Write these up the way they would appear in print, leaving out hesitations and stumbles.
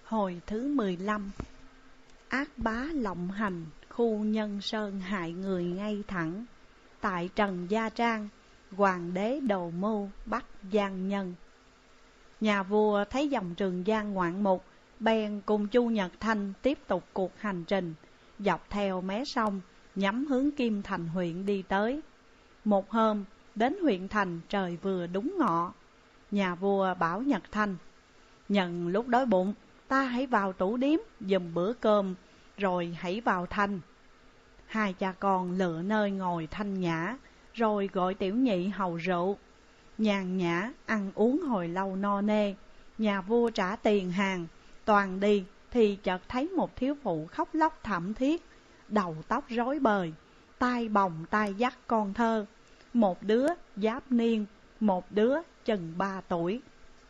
Hồi thứ 15. Ác bá lộng hành, khu Nhân Sơn hại người ngay thẳng. Tại Trần Gia Trang, hoàng đế đầu mưu bắt gian nhân. Nhà vua thấy dòng Trường Giang ngoạn mục, bèn cùng Chu Nhật Thanh tiếp tục cuộc hành trình, dọc theo mé sông, nhắm hướng Kim Thành huyện đi tới. Một hôm, đến huyện thành trời vừa đúng ngọ. Nhà vua bảo Nhật Thanh: "Nhân lúc đói bụng, ta hãy vào tủ điếm giùm bữa cơm, rồi hãy vào thành." Hai cha con lựa nơi ngồi thanh nhã, rồi gọi tiểu nhị hầu rượu. Nhàn nhã ăn uống hồi lâu no nê, nhà vua trả tiền hàng. Toàn đi thì chợt thấy một thiếu phụ khóc lóc thảm thiết, đầu tóc rối bời, tay bồng tay dắt con thơ. Một đứa giáp niên, một đứa chừng 3 tuổi.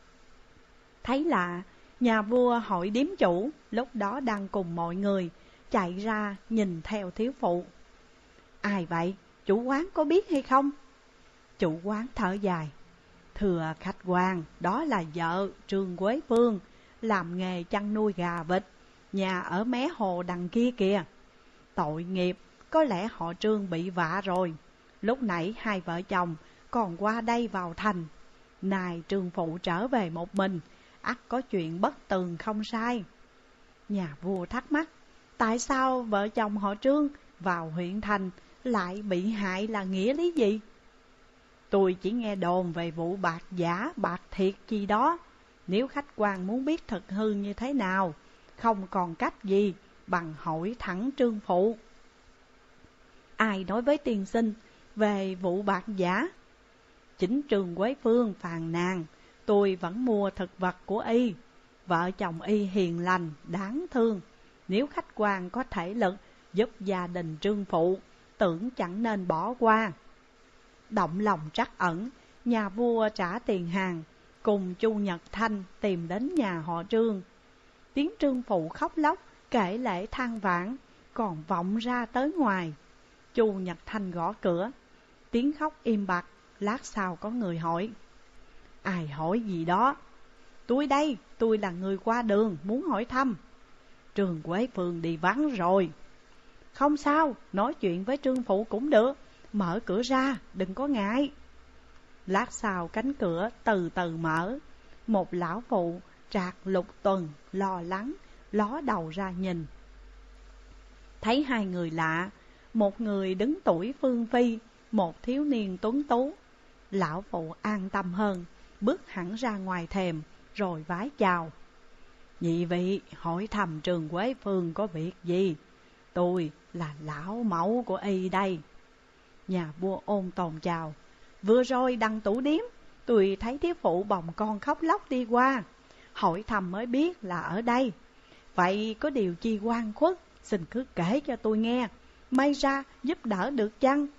Thấy lạ, nhà vua hỏi điếm chủ, lúc đó đang cùng mọi người, chạy ra nhìn theo thiếu phụ. "Ai vậy? Chủ quán có biết hay không?" Chủ quán thở dài: "Thưa khách quan, đó là vợ Trương Quế Phương, làm nghề chăn nuôi gà vịt, nhà ở mé hồ đằng kia kìa. Tội nghiệp, có lẽ họ Trương bị vạ rồi. Lúc nãy hai vợ chồng còn qua đây vào thành. Này Trương phụ trở về một mình, ắt có chuyện bất tường không sai." Nhà vua thắc mắc: tại sao vợ chồng họ Trương vào huyện thành lại bị hại là nghĩa lý gì? "Tôi chỉ nghe đồn về vụ bạc giả bạc thiệt chi đó. Nếu khách quan muốn biết thật hư như thế nào, không còn cách gì bằng hỏi thẳng Trương phụ." "Ai nói với tiên sinh về vụ bạc giả?" "Chính Trương Quế Phương phàn nàn, tôi vẫn mua thực vật của y. Vợ chồng y hiền lành, đáng thương. Nếu khách quan có thể lực giúp gia đình Trương phụ, tưởng chẳng nên bỏ qua." Động lòng trắc ẩn, nhà vua trả tiền hàng, cùng Chu Nhật Thanh tìm đến nhà họ Trương. Tiếng Trương phụ khóc lóc, kể lể than vãn còn vọng ra tới ngoài. Chu Nhật Thanh gõ cửa, tiếng khóc im bặt. Lát sau có người hỏi: "Ai hỏi gì đó?" "Tôi đây, tôi là người qua đường, muốn hỏi thăm." "Trương Quế Phương đi vắng rồi." "Không sao, nói chuyện với Trương phụ cũng được. Mở cửa ra, đừng có ngại." Lát sau cánh cửa từ từ mở. Một lão phụ trạc lục tuần, lo lắng, ló đầu ra nhìn. Thấy hai người lạ, một người đứng tuổi phương phi, một thiếu niên tuấn tú. Lão phụ an tâm hơn, bước hẳn ra ngoài thềm, rồi vái chào: "Nhị vị hỏi thăm Trương Quế Phương có việc gì? Tôi là lão mẫu của y đây." Nhà vua ôn tồn chào: "Vừa rồi đằng tủ điếm, tôi thấy thiếu phụ bồng con khóc lóc đi qua, hỏi thăm mới biết là ở đây. Vậy có điều chi oan khuất, xin cứ kể cho tôi nghe, may ra giúp đỡ được chăng?"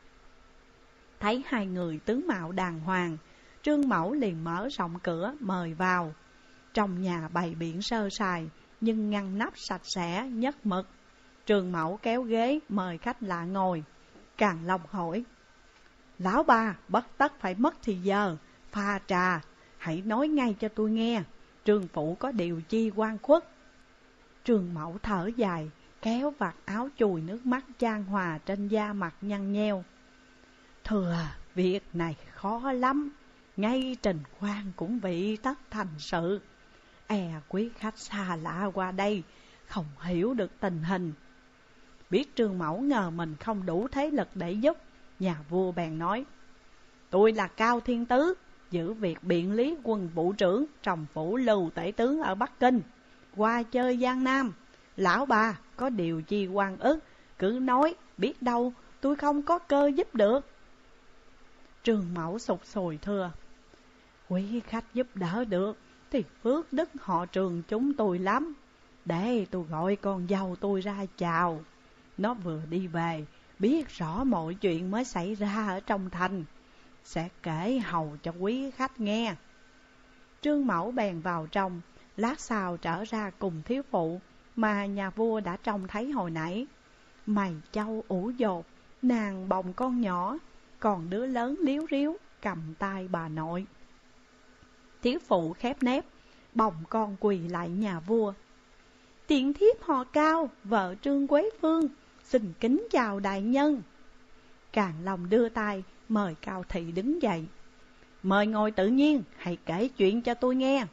Thấy hai người tướng mạo đàng hoàng, Trương mẫu liền mở rộng cửa mời vào. Trong nhà bày biện sơ sài, nhưng ngăn nắp sạch sẽ nhất mực. Trương mẫu kéo ghế mời khách lạ ngồi. Càng Long hỏi: "Lão ba bất tất phải mất thì giờ pha trà, hãy nói ngay cho tôi nghe, Trương phụ có điều chi oan khuất?" Trương mẫu thở dài, kéo vạt áo chùi nước mắt chan hòa trên da mặt nhăn nheo: "Thưa, việc này khó lắm, ngay trình quan cũng bị tất thành sự. E quý khách xa lạ qua đây không hiểu được tình hình." Biết Trương mẫu ngờ mình không đủ thế lực để giúp, nhà vua bèn nói: "Tôi là Cao Thiên Tứ, giữ việc biện lý quân vụ trưởng trong phủ Lưu Tể tướng ở Bắc Kinh, qua chơi Giang Nam. Lão bà có điều chi oan ức, cứ nói, biết đâu tôi không có cơ giúp được." Trương mẫu sụt sùi thưa: "Quý khách giúp đỡ được thì phước đức họ Trương chúng tôi lắm. Để tôi gọi con dâu tôi ra chào. Nó vừa đi về, biết rõ mọi chuyện mới xảy ra ở trong thành, sẽ kể hầu cho quý khách nghe." Trương mẫu bèn vào trong. Lát sau trở ra cùng thiếu phụ mà nhà vua đã trông thấy hồi nãy. Mày châu ủ dột, nàng bồng con nhỏ, còn đứa lớn liếu riếu cầm tay bà nội. Thiếu phụ khép nép, bồng con quỳ lại nhà vua. Tiện thiếp họ Cao, vợ Trương Quế Phương, xin kính chào đại nhân. Càn Long đưa tay mời Cao Thị đứng dậy. Mời ngồi tự nhiên, hãy kể chuyện cho tôi nghe.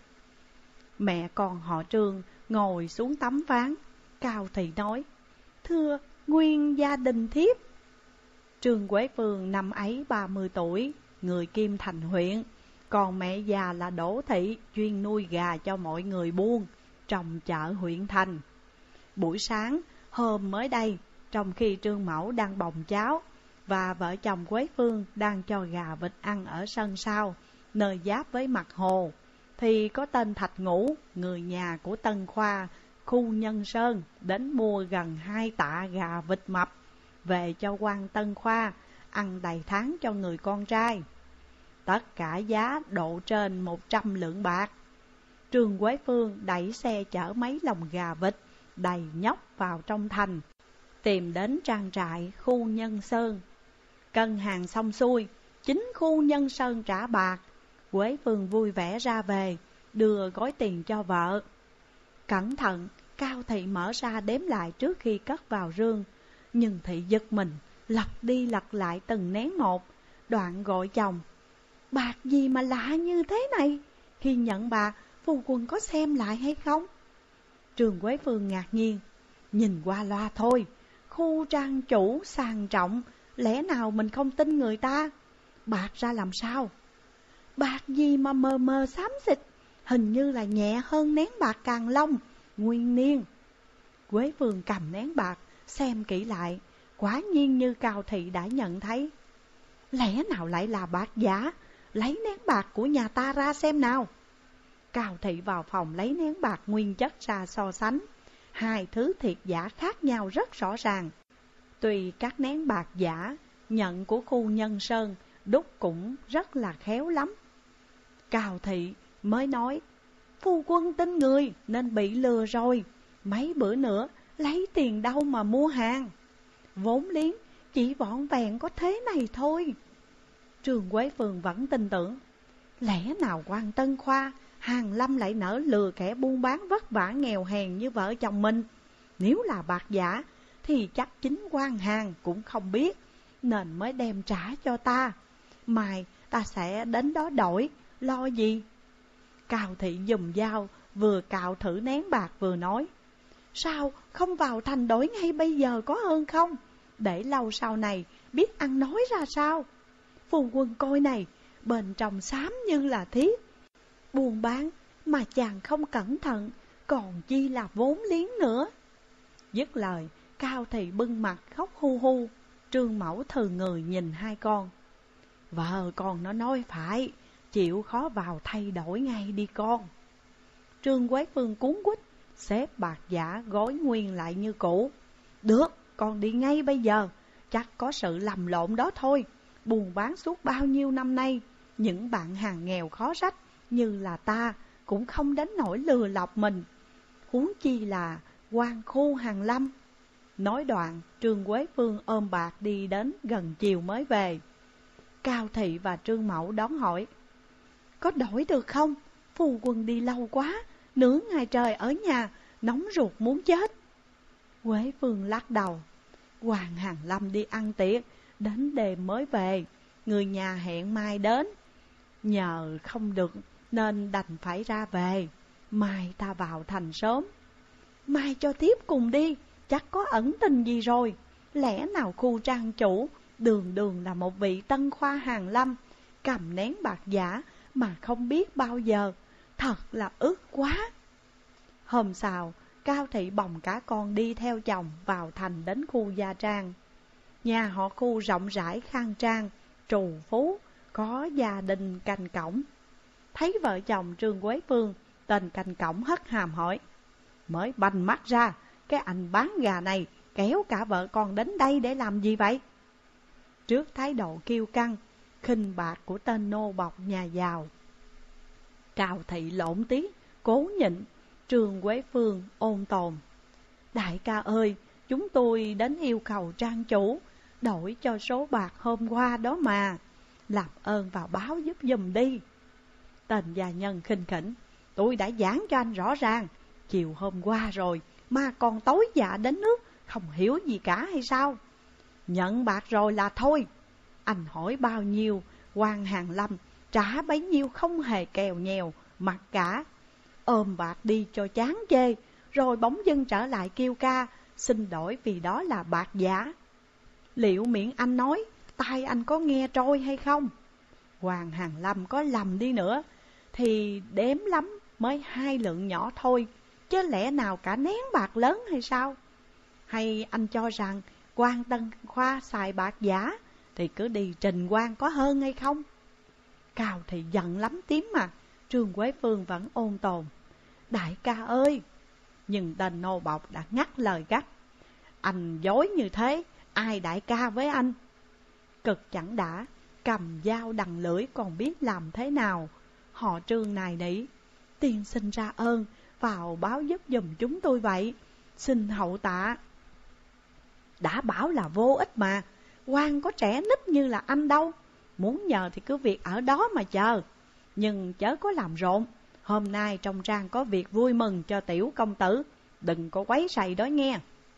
Mẹ con họ Trương ngồi xuống tấm ván. Cao Thị nói, thưa nguyên gia đình thiếp. Trương Quế Phương năm ấy 30 tuổi, người Kim Thành huyện. Còn mẹ già là Đỗ Thị, chuyên nuôi gà cho mọi người buôn trong chợ huyện thành. Buổi sáng hôm mới đây, trong khi Trương Mẫu đang bồng cháo và vợ chồng Quế Phương đang cho gà vịt ăn ở sân sau, nơi giáp với mặt hồ, thì có tên Thạch Ngũ, người nhà của Tân Khoa, khu Nhân Sơn, đến mua gần 2 tạ gà vịt mập về cho quan Tân Khoa ăn đầy tháng cho người con trai. Tất cả giá độ trên 100 lượng bạc. Trương Quế Phương đẩy xe chở mấy lồng gà vịt đầy nhóc vào trong thành, tìm đến trang trại khu Nhân Sơn. Cân hàng xong xuôi, chính khu Nhân Sơn trả bạc. Quế Phương vui vẻ ra về, đưa gói tiền cho vợ. Cẩn thận, Cao Thị mở ra đếm lại trước khi cất vào rương. Nhưng Thị giật mình, lật đi lật lại từng nén một, đoạn gọi chồng. Bạc gì mà lạ như thế này? Khi nhận bạc, phu quân có xem lại hay không? Trương Quế Phương ngạc nhiên. Nhìn qua loa thôi, khu trang chủ sang trọng, lẽ nào mình không tin người ta? Bạc ra làm sao? Bạc gì mà mờ mờ xám xịt, hình như là nhẹ hơn nén bạc Càn Long nguyên niên. Quế Phương cầm nén bạc, xem kỹ lại, quả nhiên như Cao Thị đã nhận thấy. Lẽ nào lại là bạc giả? Lấy nén bạc của nhà ta ra xem nào. Cao Thị vào phòng lấy nén bạc nguyên chất ra so sánh. Hai thứ thiệt giả khác nhau rất rõ ràng. Tuy các nén bạc giả nhận của khu Nhân Sơn đúc cũng rất là khéo lắm. Cao Thị mới nói, phu quân tin người nên bị lừa rồi. Mấy bữa nữa lấy tiền đâu mà mua hàng? Vốn liếng chỉ vỏn vẹn có thế này thôi. Trương Quế Phương vẫn tin tưởng. Lẽ nào quan Tân Khoa, Hàn Lâm lại nỡ lừa kẻ buôn bán vất vả nghèo hèn như vợ chồng mình? Nếu là bạc giả thì chắc chính quan Hàn cũng không biết, nên mới đem trả cho ta. Mai ta sẽ đến đó đổi, lo gì? Cao Thị dùng dao vừa cạo thử nén bạc vừa nói, sao không vào thành đổi ngay bây giờ có hơn không? Để lâu sau này biết ăn nói ra sao. Phu quân coi này, bên trong xám như là thiết. Buôn bán mà chàng không cẩn thận, còn chi là vốn liếng nữa. Dứt lời, Cao Thị bưng mặt khóc hu hu. Trương Mẫu thừ người nhìn hai con. Vợ con nó nói phải, chịu khó vào thay đổi ngay đi con. Trương Quế Phương cuống quýt, xếp bạc giả gói nguyên lại như cũ. Được, con đi ngay bây giờ, chắc có sự lầm lộn đó thôi. Buôn bán suốt bao nhiêu năm nay, những bạn hàng nghèo khó rách như là ta cũng không đến nỗi lừa lọc mình, huống chi là quan khu Hàn Lâm. Nói đoạn, Trương Quế Phương ôm bạc đi đến gần chiều mới về. Cao Thị và Trương Mẫu đón hỏi, có đổi được không? Phu quân đi lâu quá, nửa ngày trời ở nhà, nóng ruột muốn chết. Quế Phương lắc đầu, Hoàng Hàn Lâm đi ăn tiệc, đến đêm mới về, người nhà hẹn mai đến. Nhờ không được nên đành phải ra về, mai ta vào thành sớm. Mai cho tiếp cùng đi, chắc có ẩn tình gì rồi. Lẽ nào khu trang chủ đường đường là một vị Tân Khoa Hàn Lâm, cầm nén bạc giả mà không biết bao giờ, thật là ức quá. Hôm sau, Cao Thị bồng cả con đi theo chồng vào thành đến khu Gia Trang. Nhà họ khu rộng rãi khang trang, trù phú, có gia đình canh cổng. Thấy vợ chồng Trương Quế Phương, tên canh cổng hất hàm hỏi, mới banh mắt ra, cái anh bán gà này kéo cả vợ con đến đây để làm gì vậy? Trước thái độ kiêu căng, khinh bạc của tên nô bộc nhà giàu, Cao Thị lộn tiếng, cố nhịn. Trương Quế Phương ôn tồn, đại ca ơi, chúng tôi đến yêu cầu trang chủ đổi cho số bạc hôm qua đó mà, làm ơn vào báo giúp giùm đi. Tên gia nhân khinh khỉnh, Tôi đã giảng cho anh rõ ràng, chiều hôm qua rồi mà còn tối dạ đến nước, không hiểu gì cả hay sao? Nhận bạc rồi là thôi. Anh hỏi bao nhiêu, quan Hàn Lâm trả bấy nhiêu, không hề kèo nhèo, mặc cả. Ôm bạc đi cho chán chê, rồi bỗng dưng trở lại kêu ca, xin đổi vì đó là bạc giả. Liệu miệng anh nói, tai anh có nghe trôi hay không? Hoàng Hàn Lâm có lầm đi nữa thì đếm lắm mới 2 lượng nhỏ thôi, chứ lẽ nào cả nén bạc lớn hay sao? Hay anh cho rằng quan Tân Khoa xài bạc giả thì cứ đi trình quan có hơn hay không? Cao thì giận lắm tím mà, Trương Quế Phương vẫn ôn tồn. Đại ca ơi! Nhưng tên nô bộc đã ngắt lời gắt. Anh dối như thế, ai đại ca với anh? Cực chẳng đã, cầm dao đằng lưỡi còn biết làm thế nào. Họ Trương này nỉ, tiên sinh ra ơn, vào báo giúp giùm chúng tôi vậy, xin hậu tạ. Đã bảo là vô ích mà, quan có trẻ nít như là anh đâu. Muốn nhờ thì cứ việc ở đó mà chờ, nhưng chớ có làm rộn. Hôm nay trong trang có việc vui mừng cho tiểu công tử, đừng có quấy rầy đó nghe.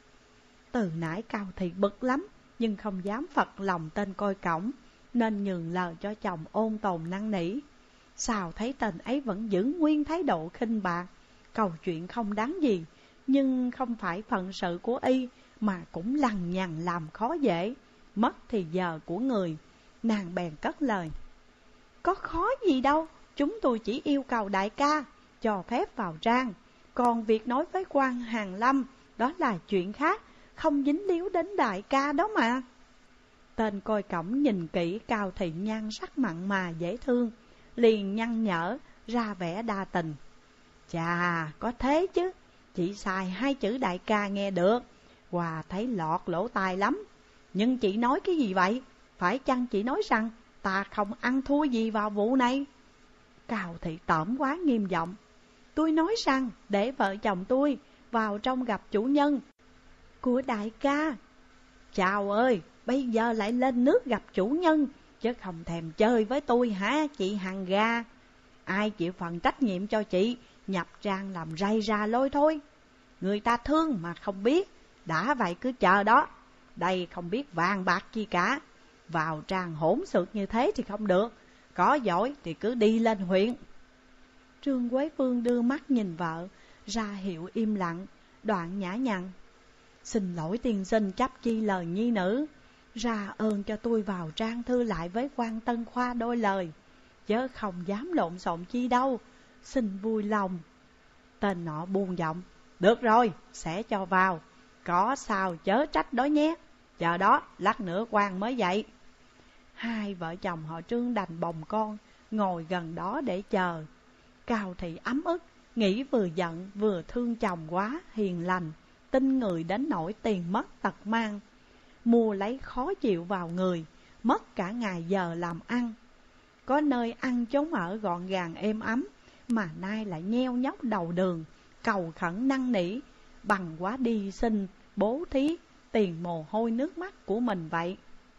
Từ nãy Cao Thị bực lắm, nhưng không dám phật lòng tên coi cổng, nên nhường lời cho chồng ôn tồn năn nỉ. Sao thấy tên ấy vẫn giữ nguyên thái độ khinh bạc, câu chuyện không đáng gì, nhưng không phải phận sự của y, mà cũng lằng nhằng làm khó dễ, mất thì giờ của người. Nàng bèn cất lời. Có khó gì đâu, chúng tôi chỉ yêu cầu đại ca cho phép vào trang. Còn việc nói với quan Hàn Lâm, đó là chuyện khác, không dính líu đến đại ca đó mà. Tên coi cổng nhìn kỹ Cao Thị nhan sắc mặn mà dễ thương, liền nhăn nhở ra vẻ đa tình. Chà, có thế chứ, chị xài 2 chữ đại ca nghe được, Hòa thấy lọt lỗ tai lắm. Nhưng chị nói cái gì vậy? Phải chăng chị nói rằng ta không ăn thua gì vào vụ này? Cao Thị tởm quá nghiêm giọng. Tôi nói rằng để vợ chồng tôi vào trong gặp chủ nhân của đại ca. Chào ơi, bây giờ lại lên nước gặp chủ nhân, chứ không thèm chơi với tôi hả chị hàng ga? Ai chịu phần trách nhiệm cho chị nhập trang làm rầy ra lôi thôi? Người ta thương mà không biết, đã vậy cứ chờ đó. Đây không biết vàng bạc chi cả, vào trang hỗn xược như thế thì không được. Có giỏi thì cứ đi lên huyện. Trương Quế Phương đưa mắt nhìn vợ, ra hiệu im lặng, đoạn nhã nhặn. Xin lỗi tiên sinh chấp chi lời nhi nữ, ra ơn cho tôi vào trang thư lại với quan Tân Khoa đôi lời, chớ không dám lộn xộn chi đâu, xin vui lòng. Tên nọ buông giọng. Được rồi, sẽ cho vào, có sao chớ trách đó nhé. Chờ đó, lát nữa quan mới dậy. Hai vợ chồng họ Trương đành bồng con, ngồi gần đó để chờ. Cao Thị ấm ức, nghĩ vừa giận vừa thương chồng quá hiền lành, tin người đến nỗi tiền mất tật mang, mua lấy khó chịu vào người, mất cả ngày giờ làm ăn. Có nơi ăn chốn ở gọn gàng êm ấm, mà nay lại nheo nhóc đầu đường, cầu khẩn năn nỉ, bằng quá đi xin, bố thí, tiền mồ hôi nước mắt của mình vậy.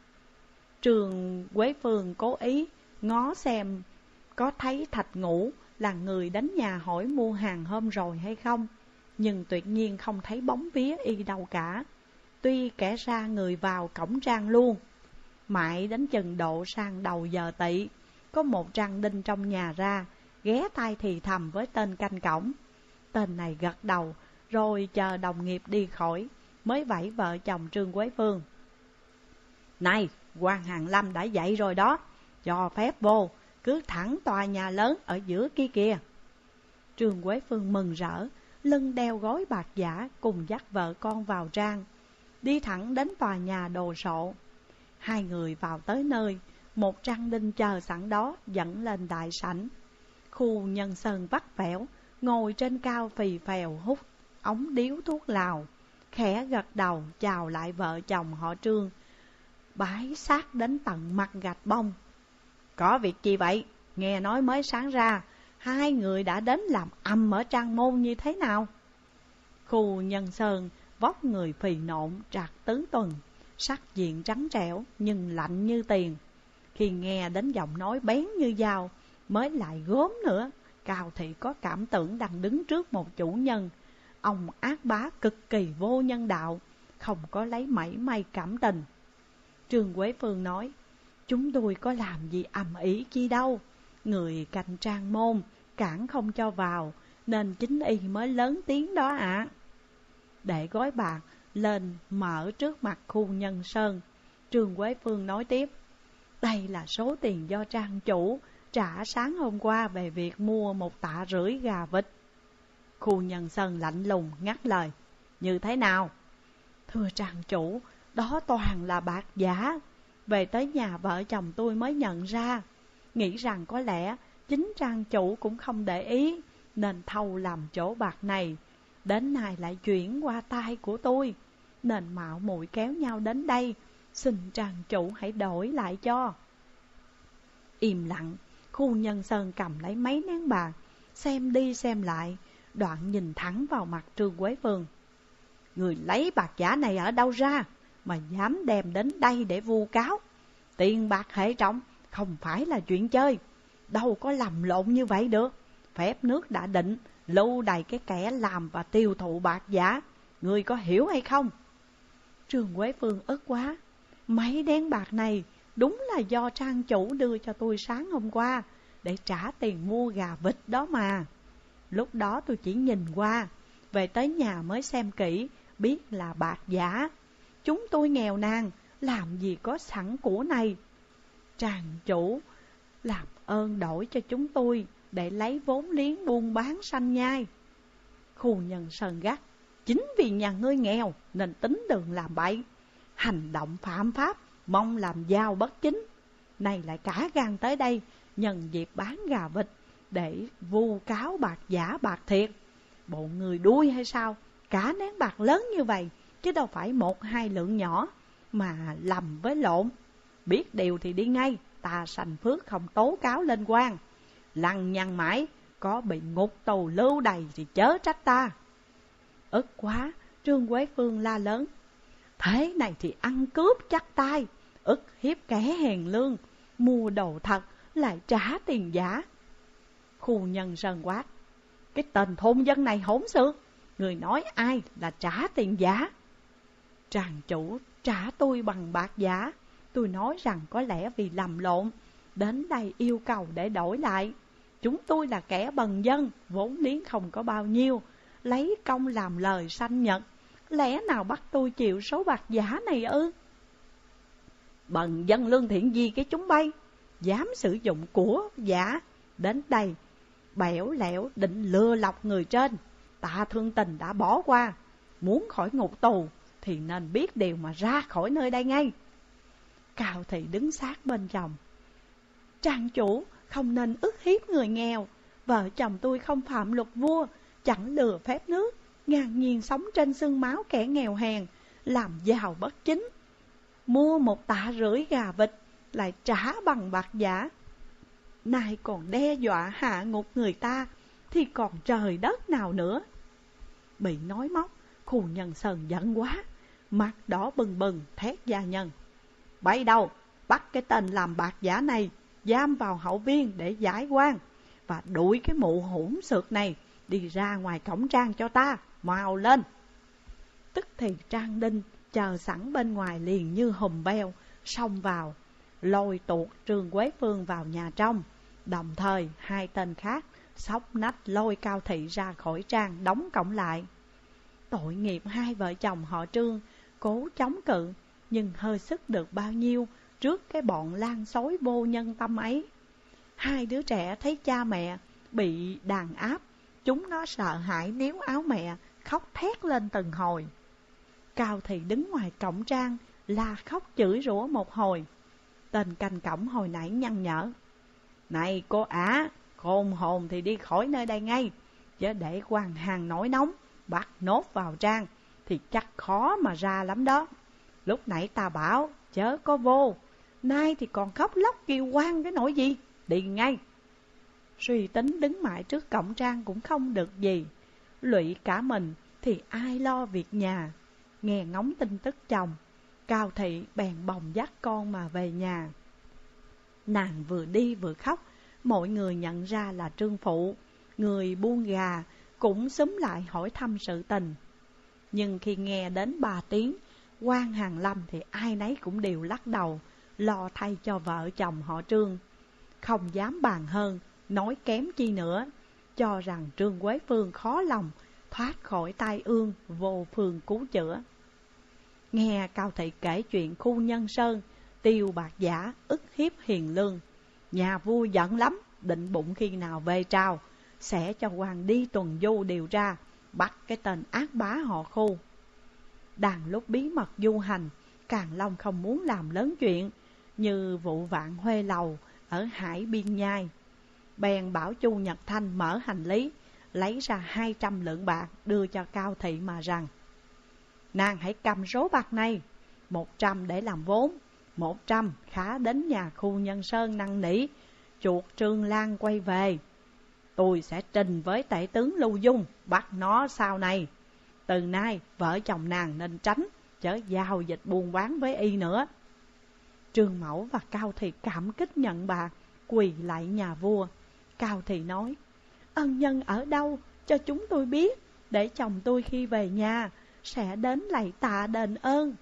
Trương Quế Phương cố ý ngó xem có thấy Thạch Ngũ là người đến nhà hỏi mua hàng hôm rồi hay không, nhưng tuyệt nhiên không thấy bóng vía y đâu cả. Tuy kẻ ra người vào cổng trang luôn. Mãi đến chừng độ sang đầu giờ tỵ, có một trang đinh trong nhà ra, ghé tai thì thầm với tên canh cổng. Tên này gật đầu, rồi chờ đồng nghiệp đi khỏi, mới vẫy vợ chồng Trương Quế Phương. Này, quan Hàn Lâm đã dậy rồi đó, cho phép vô, cứ thẳng tòa nhà lớn ở giữa kia kìa. Trương Quế Phương mừng rỡ, lưng đeo gói bạc giả, cùng dắt vợ con vào trang, đi thẳng đến tòa nhà đồ sộ. Hai người vào tới nơi, một trang đinh chờ sẵn đó dẫn lên đại sảnh. Khu nhân sơn vắt vẻo, ngồi trên cao phì phèo hút ống điếu thuốc lào, khẽ gật đầu chào lại vợ chồng họ Trương, bái sát đến tận mặt gạch bông. Có việc gì vậy? Nghe nói mới sáng ra, hai người đã đến làm ầm ở trang môn như thế nào? Khu nhân sơn vóc người phì nộn trạc tứ tuần, sắc diện trắng trẻo nhưng lạnh như tiền. Khi nghe đến giọng nói bén như dao, mới lại gốm nữa, Cao Thị có cảm tưởng đang đứng trước một chủ nhân. Ông ác bá cực kỳ vô nhân đạo, không có lấy mảy may cảm tình. Trương Quế Phương nói, chúng tôi có làm gì ầm ĩ chi đâu. Người canh trang môn cản không cho vào, nên chính y mới lớn tiếng đó ạ. Để gói bạc lên mở trước mặt khu nhân sơn, Trương Quế Phương nói tiếp, đây là số tiền do trang chủ trả sáng hôm qua về việc mua 1,5 tạ gà vịt. Khu nhân sơn lạnh lùng ngắt lời, như thế nào? Thưa trang chủ, đó toàn là bạc giả. Về tới nhà vợ chồng tôi mới nhận ra, nghĩ rằng có lẽ chính trang chủ cũng không để ý, nên thâu làm chỗ bạc này. Đến nay lại chuyển qua tay của tôi, nên mạo muội kéo nhau đến đây, xin trang chủ hãy đổi lại cho. Im lặng, khu nhân sơn cầm lấy mấy nén bạc, xem đi xem lại, đoạn nhìn thẳng vào mặt Trương Quế Phương. Người lấy bạc giả này ở đâu ra mà dám đem đến đây để vu cáo? Tiền bạc hệ trọng không phải là chuyện chơi, đâu có lầm lộn như vậy được. Phép nước đã định lưu đày cái kẻ làm và tiêu thụ bạc giả, người có hiểu hay không? Trương Quế Phương ức quá, mấy nén bạc này đúng là do trang chủ đưa cho tôi sáng hôm qua để trả tiền mua gà vịt đó mà. Lúc đó tôi chỉ nhìn qua, về tới nhà mới xem kỹ, biết là bạc giả. Chúng tôi nghèo nàn, làm gì có sẵn của này. Trang chủ làm ơn đổi cho chúng tôi để lấy vốn liếng buôn bán sanh nhai. Khu nhân sơn gắt, chính vì nhà ngươi nghèo nên tính đường làm bậy, hành động phạm pháp, mong làm giàu bất chính. Này lại cả gan tới đây nhân dịp bán gà vịt để vu cáo bạc giả bạc thiệt. Bộ người đuôi hay sao? Cả nén bạc lớn như vậy, chứ đâu phải 1-2 lượng nhỏ mà lầm với lộn. Biết điều thì đi ngay, ta sanh phước không tố cáo lên quan. Lằng nhằng mãi, có bị ngục tù lưu đày thì chớ trách ta. Ức quá, Trương Quế Phương la lớn, thế này thì ăn cướp chắc tay, ức hiếp kẻ hèn lương, mua đồ thật lại trả tiền giả. Khu nhân sơn quát, cái tên thôn dân này hỗn xược, người nói ai là trả tiền giả? Tràng chủ trả tôi bằng bạc giả, tôi nói rằng có lẽ vì lầm lộn, đến đây yêu cầu để đổi lại. Chúng tôi là kẻ bần dân, vốn liếng không có bao nhiêu, lấy công làm lời sanh nhật, lẽ nào bắt tôi chịu số bạc giả này ư? Bần dân lương thiện gì cái chúng bay, dám sử dụng của giả đến đây bẽo lẽo định lừa lọc người trên. Tạ thương tình đã bỏ qua, muốn khỏi ngục tù thì nên biết điều mà ra khỏi nơi đây ngay. Cao Thị đứng sát bên chồng, trang chủ không nên ức hiếp người nghèo. Vợ chồng tôi không phạm luật vua, chẳng lừa phép nước, ngang nhiên sống trên xương máu kẻ nghèo hèn, làm giàu bất chính. Mua 1,5 tạ gà vịt lại trả bằng bạc giả, nay còn đe dọa hạ ngục người ta, thì còn trời đất nào nữa? Bị nói móc, khu nhân sơn giận quá, mặt đỏ bừng bừng thét gia nhân, bay đâu, bắt cái tên làm bạc giả này giam vào hậu viên để giải oan, và đuổi cái mụ hỗn xược này đi ra ngoài cổng trang cho ta, mau lên. Tức thì Trang Đinh chờ sẵn bên ngoài liền như hùm beo xông vào, lôi tuột Trương Quế Phương vào nhà trong. Đồng thời 2 tên khác xốc nách lôi Cao Thị ra khỏi trang, đóng cổng lại. Tội nghiệp 2 vợ chồng họ Trương cố chống cự, nhưng hơi sức được bao nhiêu trước cái bọn lan xối vô nhân tâm ấy. 2 đứa trẻ thấy cha mẹ bị đàn áp, chúng nó sợ hãi níu áo mẹ, khóc thét lên từng hồi. Cao Thị đứng ngoài cổng trang, la khóc chửi rủa một hồi. Tên canh cổng hồi nãy nhăn nhở, này cô ả, khôn hồn thì đi khỏi nơi đây ngay, chứ để quan hàng nổi nóng bắt nốt vào trang thì chắc khó mà ra lắm đó. Lúc nãy ta bảo chớ có vô, nay thì còn khóc lóc kêu oan cái nỗi gì, đi ngay. Suy tính đứng mãi trước cổng trang cũng không được gì, lụy cả mình thì ai lo việc nhà. Nghe ngóng tin tức chồng, Cao Thị bèn bồng dắt con mà về nhà. Nàng vừa đi vừa khóc, mọi người nhận ra là Trương Phụ. người buôn gà cũng xúm lại hỏi thăm sự tình. Nhưng khi nghe đến 3 tiếng quan Hàn Lâm thì ai nấy cũng đều lắc đầu, lo thay cho vợ chồng họ Trương. Không dám bàn hơn, nói kém chi nữa, cho rằng Trương Quế Phương khó lòng thoát khỏi tai ương vô phương cứu chữa. Nghe Cao Thị kể chuyện khu Nhân Sơn, Tiêu Bạc Giả ức hiếp Hiền Lương, nhà vua giận lắm, định bụng khi nào về trao sẽ cho quan đi tuần du điều tra, bắt cái tên ác bá họ Khu. Đang lúc bí mật du hành, Càn Long không muốn làm lớn chuyện như vụ Vạn Huê Lầu ở Hải Biên Nhai. Bèn bảo Chu Nhật Thanh mở hành lý, lấy ra 200 lượng bạc đưa cho Cao Thị mà rằng: nàng hãy cầm số bạc này, 100 để làm vốn, 100 khá đến nhà khu Nhân Sơn năn nỉ chuộc Trương Lan quay về. Tôi sẽ trình với tể tướng Lưu Dung bắt nó sau này. Từ nay vợ chồng nàng nên tránh chớ giao dịch buôn bán với y nữa. Trương Mẫu và Cao Thị cảm kích nhận bạc, quỳ lại nhà vua. Cao Thị nói: ân nhân ở đâu cho chúng tôi biết, để chồng tôi khi về nhà sẽ đến lạy tạ đền ơn.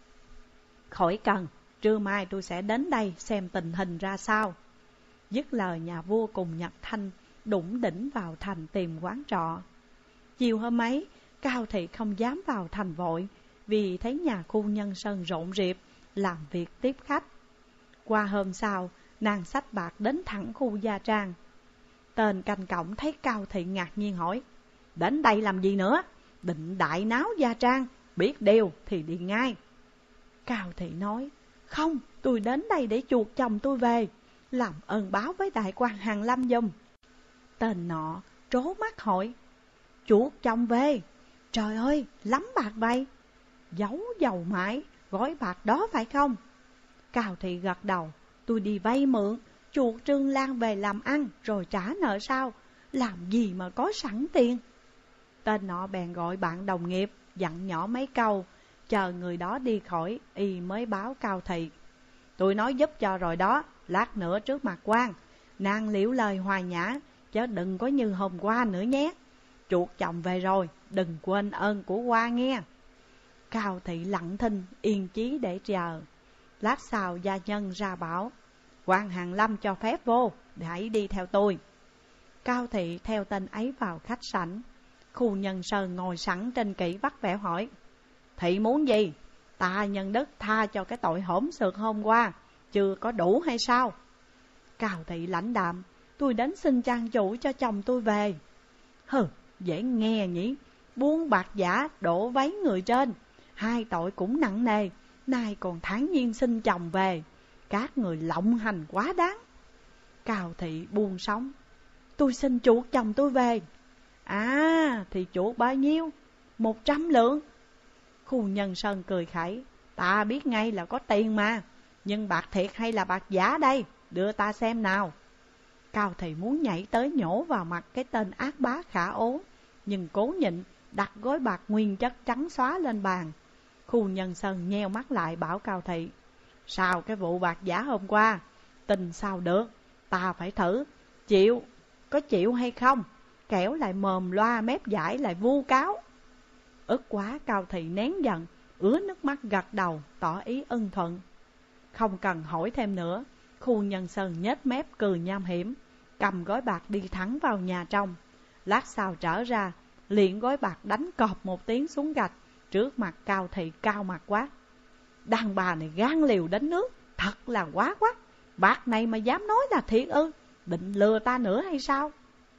Khỏi cần, trưa mai tôi sẽ đến đây xem tình hình ra sao. Dứt lời, nhà vua cùng Nhật Thanh đủng đỉnh vào thành tìm quán trọ. Chiều hôm ấy, Cao Thị không dám vào thành vội, vì thấy nhà khu Nhân Sơn rộn rịp làm việc tiếp khách. Qua hôm sau, nàng xách bạc đến thẳng khu Gia Trang. Tên canh cổng thấy Cao Thị ngạc nhiên hỏi: đến đây làm gì nữa? Định đại náo Gia Trang, biết điều thì đi ngay. Cao Thị nói: không, tôi đến đây để chuộc chồng tôi về, làm ơn báo với đại quan Hàn Lâm giùm. Tên nọ trố mắt hỏi: chuộc chồng về? Trời ơi, lắm bạc vậy. Giấu dầu mãi, gói bạc đó phải không? Cao Thị gật đầu: tôi đi vay mượn, chuộc Trương Lan về làm ăn rồi trả nợ sau, làm gì mà có sẵn tiền. Tên nọ bèn gọi bạn đồng nghiệp, dặn nhỏ mấy câu, chờ người đó đi khỏi, y mới báo Cao Thị: tôi nói giúp cho rồi đó, lát nữa trước mặt quan, nàng liễu lời hòa nhã, chứ đừng có như hôm qua nữa nhé. Chuộc chồng về rồi, đừng quên ơn của qua nghe. Cao Thị lặng thinh, yên chí để chờ. Lát sau gia nhân ra bảo: quan Hàn Lâm cho phép vô, hãy đi theo tôi. Cao Thị theo tên ấy vào khách sảnh. Khu Nhân Sơn ngồi sẵn trên kỷ vắt vẻo hỏi: thị muốn gì? Ta nhân đức tha cho cái tội hỗn xược hôm qua, chưa có đủ hay sao? Cao Thị lãnh đạm: tôi đến xin trang chủ cho chồng tôi về. Hừ, dễ nghe nhỉ, buôn bạc giả đổ váy người trên, hai tội cũng nặng nề, nay còn thản nhiên xin chồng về, các người lộng hành quá đáng. Cao Thị buông sóng: tôi xin chuộc chồng tôi về. À, thì chuộc bao nhiêu? 100 lượng. Khu Nhân Sơn cười khẩy: ta biết ngay là có tiền mà, nhưng bạc thiệt hay là bạc giả đây? Đưa ta xem nào. Cao Thị muốn nhảy tới nhổ vào mặt cái tên ác bá khả ố, nhưng cố nhịn, đặt gói bạc nguyên chất trắng xóa lên bàn. Khu Nhân Sơn nheo mắt lại bảo Cao Thị: sao cái vụ bạc giả hôm qua? Tình sao được, ta phải thử, có chịu hay không? Kẻo lại mồm loa mép giải lại vu cáo. Ức quá, Cao Thị nén giận, ứa nước mắt gật đầu, tỏ ý ưng thuận. Không cần hỏi thêm nữa, Khu Nhân Sơn nhếch mép cười nham hiểm, cầm gói bạc đi thẳng vào nhà trong. Lát sau trở ra, liền gói bạc đánh cọp một tiếng xuống gạch, trước mặt Cao Thị cao mặt quát: đàn bà này gan liều đến nước, thật là quá quắc. Bạc này mà dám nói là thiệt ư? Định lừa ta nữa hay sao?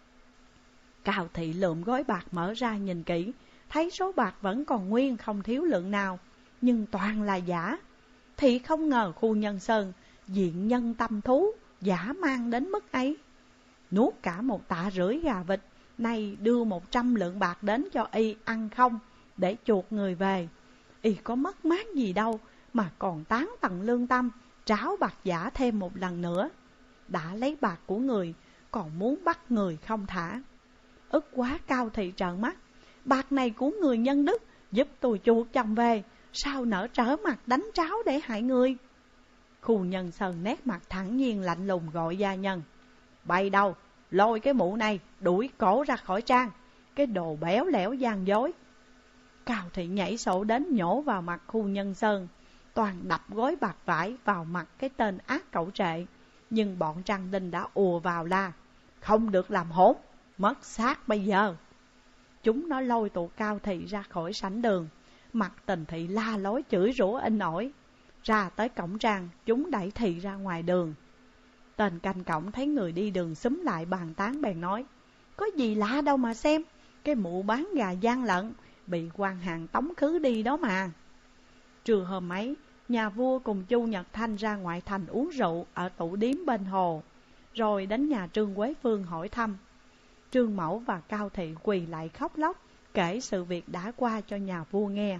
Cao Thị lượm gói bạc mở ra nhìn kỹ, thấy số bạc vẫn còn nguyên, không thiếu lượng nào, nhưng toàn là giả. Thị không ngờ Khu Nhân Sơn diện nhân tâm thú, giả mang đến mức ấy. Nuốt cả 1,5 tạ gà vịt, nay đưa 100 lượng bạc đến cho y ăn không, để chuộc người về. Y có mất mát gì đâu, mà còn tán tận lương tâm, tráo bạc giả thêm một lần nữa. Đã lấy bạc của người, còn muốn bắt người không thả. Ức quá, Cao Thị trợn mắt: bạc này của người nhân đức, giúp tôi chuộc chồng về, sao nỡ trở mặt đánh tráo để hại người? Khu Nhân Sơn nét mặt thẳng nhiên lạnh lùng gọi gia nhân: bay đâu, lôi cái mụ này đuổi cổ ra khỏi trang, cái đồ béo lẻo gian dối. Cao Thị nhảy sổ đến nhổ vào mặt Khu Nhân Sơn, toàn đập gói bạc vải vào mặt cái tên ác cẩu trệ. Nhưng bọn Trang Đinh đã ùa vào la: không được làm hỗn, mất xác bây giờ. Chúng nó lôi tụ Cao Thị ra khỏi sảnh đường. Mặt Tình Thị la lối chửi rủa in ỏi. Ra tới cổng trang, chúng đẩy Thị ra ngoài đường. Tên canh cổng thấy người đi đường xúm lại bàn tán bèn nói: có gì lạ đâu mà xem, cái mụ bán gà gian lận bị quan hàng tống khứ đi đó mà. Trưa hôm ấy, nhà vua cùng Chu Nhật Thanh ra ngoại thành uống rượu ở tủ điếm bên hồ, rồi đến nhà Trương Quế Phương hỏi thăm. Trương Mẫu và Cao Thị quỳ lại khóc lóc, kể sự việc đã qua cho nhà vua nghe.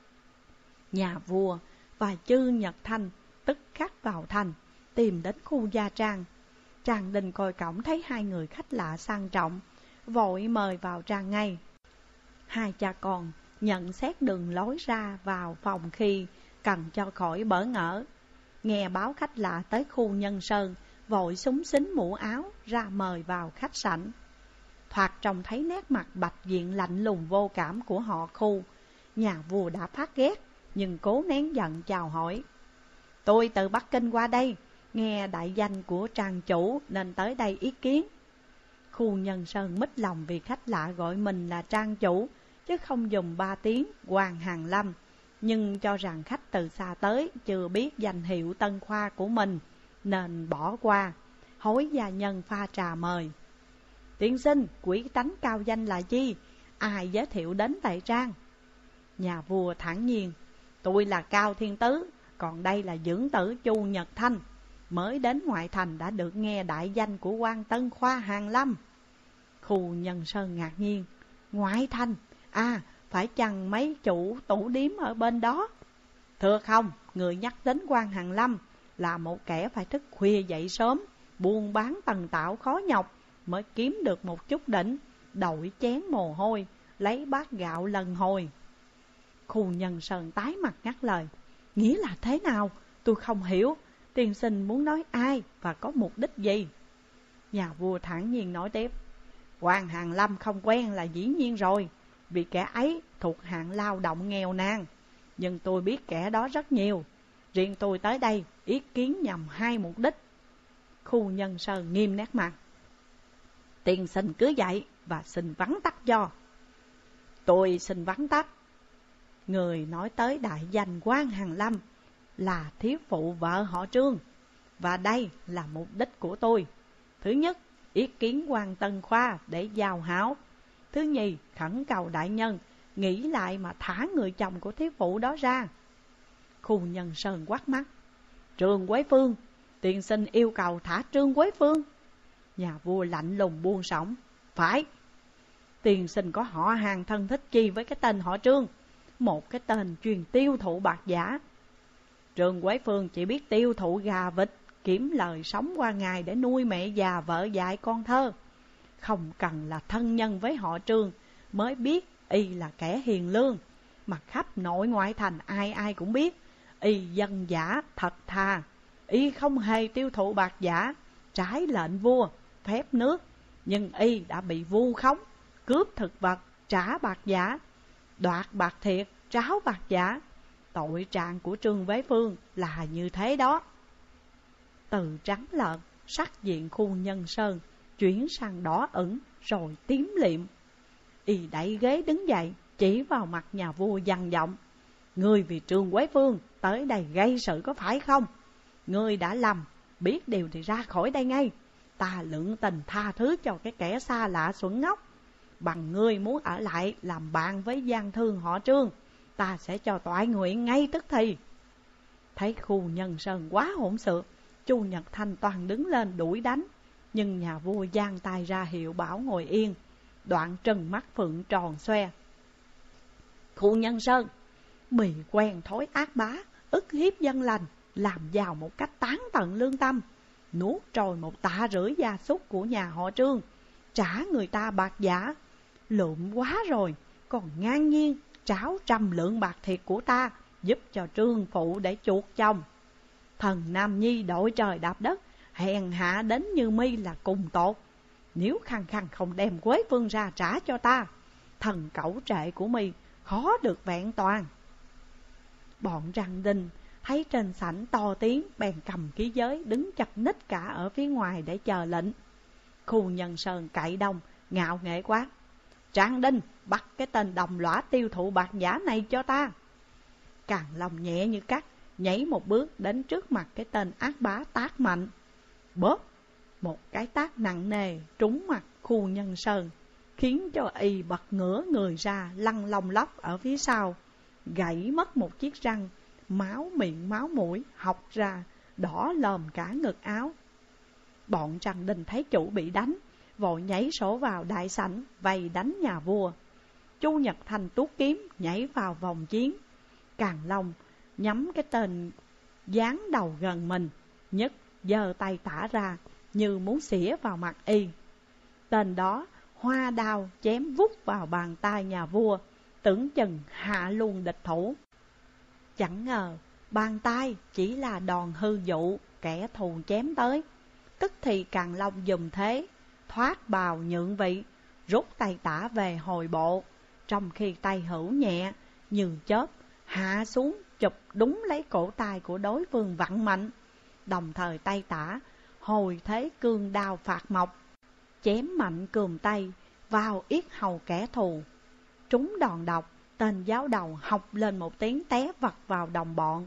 Nhà vua và Chu Nhật Thanh tức khắc vào thành, tìm đến khu gia trang. Trang Đình coi cổng thấy hai người khách lạ sang trọng, vội mời vào trang ngay. Hai cha con nhận xét đường lối ra vào phòng khi cần cho khỏi bỡ ngỡ. Nghe báo khách lạ tới khu Nhân Sơn, vội xúng xính mũ áo ra mời vào khách sảnh. Thoạt trông thấy nét mặt bạch diện lạnh lùng vô cảm của họ Khu, nhà vua đã phát ghét, nhưng cố nén giận chào hỏi: tôi từ Bắc Kinh qua đây, nghe đại danh của trang chủ nên tới đây ý kiến. Khu Nhân Sơn mít lòng vì khách lạ gọi mình là trang chủ, chứ không dùng 3 tiếng Hoàng Hàng Lâm, nhưng cho rằng khách từ xa tới chưa biết danh hiệu Tân Khoa của mình nên bỏ qua, hối gia nhân pha trà mời. Tiên sinh, quý tánh cao danh là chi? Ai giới thiệu đến tại trang? Nhà vua thản nhiên: tôi là Cao Thiên Tứ, còn đây là dưỡng tử Chu Nhật Thanh, mới đến ngoại thành đã được nghe đại danh của quan Tân Khoa Hàng Lâm. Khu Nhân Sơn ngạc nhiên: ngoại thành? À, phải chăng mấy chủ tủ điếm ở bên đó? Thưa không, người nhắc đến quan Hàng Lâm là một kẻ phải thức khuya dậy sớm, buôn bán tần tạo khó nhọc mới kiếm được một chút đỉnh, đội chén mồ hôi, lấy bát gạo lần hồi. Khu Nhân Sơn tái mặt ngắt lời: nghĩa là thế nào? Tôi không hiểu, tiên sinh muốn nói ai và có mục đích gì? Nhà vua thản nhiên nói tiếp: quan Hàng Lâm không quen là dĩ nhiên rồi, vì kẻ ấy thuộc hạng lao động nghèo nàn. Nhưng tôi biết kẻ đó rất nhiều. Riêng tôi tới đây ý kiến nhằm 2 mục đích. Khu Nhân Sơn nghiêm nét mặt: tiên sinh cứ dạy và xin vắn tắt cho. Tôi xin vắn tắt. Người nói tới đại danh quan Hàng Lâm là thiếu phụ vợ họ Trương, và đây là mục đích của tôi. Thứ nhất, ý kiến quan Tân Khoa để giao hảo. Thứ nhì, khẩn cầu đại nhân nghĩ lại mà thả người chồng của thiếu phụ đó ra. Khu Nhân Sơn quát mắt: Trương Quế Phương, tiên sinh yêu cầu thả Trương Quế Phương? Nhà vua lạnh lùng buông sõng: phải. Tiên sinh có họ hàng thân thích chi với cái tên họ Trương, một cái tên chuyên tiêu thụ bạc giả? Trương Quế Phương chỉ biết tiêu thụ gà vịt, kiếm lời sống qua ngày để nuôi mẹ già vợ dại con thơ. Không cần là thân nhân với họ Trương mới biết y là kẻ hiền lương, mà khắp nội ngoại thành ai ai cũng biết y dân giả thật thà. Y không hề tiêu thụ bạc giả, trái lệnh vua, phép nước, nhưng y đã bị vu khống, cướp thực vật, trả bạc giả, đoạt bạc thiệt, tráo bạc giả. Tội trạng của Trương Quế Phương là như thế đó. Từ trắng lợn, sắc diện Khu Nhân Sơn chuyển sang đỏ ửng rồi tím liệm. Y đẩy ghế đứng dậy, chỉ vào mặt nhà vua dằn giọng: ngươi vì Trương Quế Phương tới đây gây sự có phải không? Ngươi đã lầm, biết điều thì ra khỏi đây ngay. Ta lượng tình tha thứ cho cái kẻ xa lạ xuẩn ngốc. Bằng ngươi muốn ở lại làm bạn với gian thương họ Trương, ta sẽ cho toại nguyện ngay tức thì. Thấy Khu Nhân Sơn quá hỗn xược, Chu Nhật Thanh toàn đứng lên đuổi đánh, nhưng nhà vua giang tay ra hiệu bảo ngồi yên, đoạn trừng mắt phượng tròn xoe: Khu Nhân Sơn, mì quen thói ác bá, ức hiếp dân lành, làm giàu một cách tán tận lương tâm, nuốt trôi 1,5 tạ gia súc của nhà họ Trương, trả người ta bạc giả, lượm quá rồi, còn ngang nhiên tráo 100 lượng bạc thiệt của ta giúp cho Trương phụ để chuộc chồng. Thần Nam Nhi đội trời đạp đất, hèn hạ đến như mi là cùng tột. Nếu khăng khăng không đem Quế Phương ra trả cho ta, thần cẩu trệ của mi khó được vẹn toàn. Bọn Răng Đinh thấy trên sảnh to tiếng, bèn cầm ký giới đứng chật ních cả ở phía ngoài để chờ lệnh. Khu Nhân Sơn cậy đông, ngạo nghễ quát: Răng Đinh, bắt cái tên đồng lõa tiêu thụ bạc giả này cho ta. Càng Long nhẹ như cắt, nhảy một bước đến trước mặt cái tên ác bá tát mạnh. Bóp, một cái tát nặng nề trúng mặt Khu Nhân Sơn, khiến cho y bật ngửa người ra, lăn lông lóc ở phía sau, gãy mất một chiếc răng, máu miệng máu mũi học ra, đỏ lòm cả ngực áo. Bọn Răng Đinh thấy chủ bị đánh, vội nhảy sổ vào đại sảnh vây đánh nhà vua. Chu Nhật Thành tuốt kiếm nhảy vào vòng chiến. Càng Long nhắm cái tên dán đầu gần mình, nhất giơ tay tả ra như muốn xỉa vào mặt y. Tên đó hoa đao chém vút vào bàn tay nhà vua, tưởng chừng hạ luôn địch thủ. Chẳng ngờ bàn tay chỉ là đòn hư dụ kẻ thù chém tới. Tức thì Càng Long dùng thế thoát bào nhượng vị, rút tay tả về hồi bộ, trong khi tay hữu nhẹ như chớp hạ xuống chụp đúng lấy cổ tay của đối phương vặn mạnh. Đồng thời tay tả hồi thế cương đao phạt mộc, chém mạnh cườm tay vào yết hầu kẻ thù. Trúng đòn độc, tên giáo đầu học lên một tiếng té vật vào đồng bọn.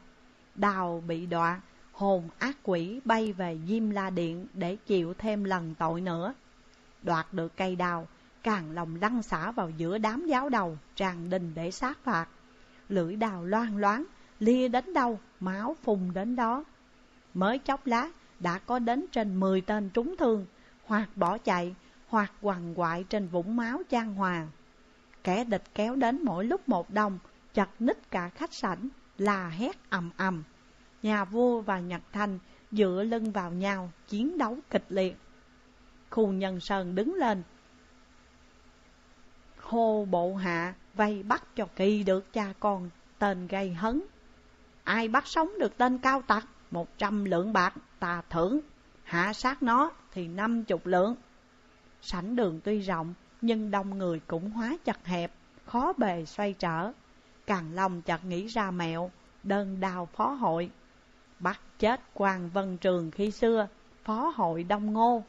Đào bị đoạt, hồn ác quỷ bay về Diêm La Điện để chịu thêm lần tội nữa. Đoạt được cây đào, Càng Long lăn xả vào giữa đám giáo đầu Răng Đinh để sát phạt. Lưỡi đào loang loáng, lia đến đâu máu phun đến đó. Mới chốc lát đã có đến trên 10 tên trúng thương, hoặc bỏ chạy, hoặc quằn quại trên vũng máu chan hòa. Kẻ địch kéo đến mỗi lúc một đông, chật ních cả khách sảnh, la hét ầm ầm. Nhà vua và Nhật Thanh dựa lưng vào nhau, chiến đấu kịch liệt. Khu Nhân Sơn đứng lên, hô bộ hạ vây bắt cho kỳ được cha con tên gây hấn. Ai bắt sống được tên cao tặc, 100 lượng bạc ta thưởng, hạ sát nó thì 50 lượng. Sảnh đường tuy rộng, nhưng đông người cũng hóa chật hẹp, khó bề xoay trở. Càng Long chợt nghĩ ra mẹo đơn đao phó hội, bắt chết Quan Vân Trường khi xưa, phó hội Đông Ngô.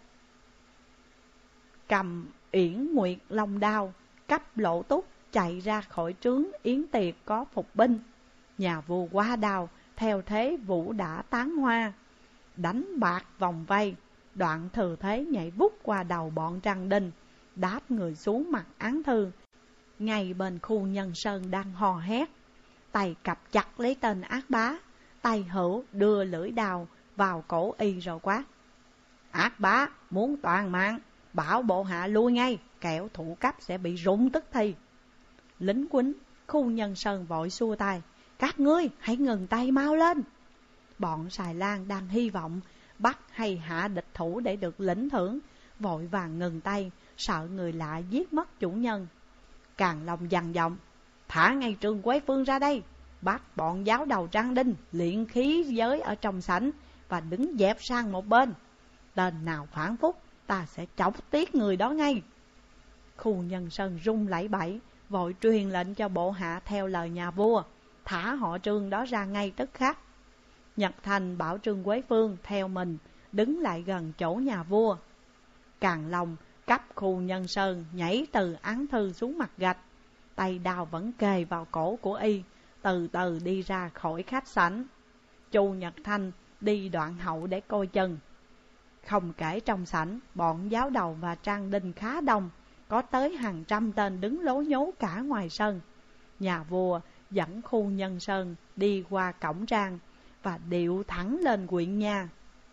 Cầm Uyển Nguyệt Long đao, cấp Lộ Túc chạy ra khỏi trướng yến tiệc có phục binh. Nhà vua qua đao, theo thế vũ đã tán hoa, đánh bạc vòng vây, đoạn thừa thế nhảy vút qua đầu bọn Răng Đinh, đáp người xuống mặt án thư. Ngay bên Khu Nhân Sơn đang hò hét, tay cặp chặt lấy tên ác bá, tay hữu đưa lưỡi đao vào cổ y rồi quát: Ác bá muốn toàn mạng, bảo bộ hạ lui ngay, kẻo thủ cấp sẽ bị rụng tức thì. Lính quýnh Khu Nhân Sơn vội xua tay: Các ngươi hãy ngừng tay mau lên. Bọn Xài Lan đang hy vọng bắt hay hạ địch thủ để được lĩnh thưởng, vội vàng ngừng tay, sợ người lạ giết mất chủ nhân. Càng Long dằn giọng: Thả ngay Trương Quế Phương ra đây, bắt bọn giáo đầu Răng Đinh luyện khí giới ở trong sảnh và đứng dẹp sang một bên. Tên nào phản phúc, ta sẽ chọc tiết người đó ngay. Khu Nhân Sơn rung lẩy bẩy, vội truyền lệnh cho bộ hạ theo lời nhà vua, thả họ Trương đó ra ngay tức khắc. Nhật Thành bảo Trương Quế Phương theo mình, đứng lại gần chỗ nhà vua. Càng Long cấp Khu Nhân Sơn nhảy từ án thư xuống mặt gạch, tay đao vẫn kề vào cổ của y, từ từ đi ra khỏi khách sảnh. Chu Nhật Thanh đi đoạn hậu để coi chừng. Không kể trong sảnh, bọn giáo đầu và Răng Đinh khá đông, có tới hàng trăm tên đứng lố nhố cả ngoài sân. Nhà vua dẫn Khu Nhân Sơn đi qua cổng trang và điệu thẳng lên huyện nha.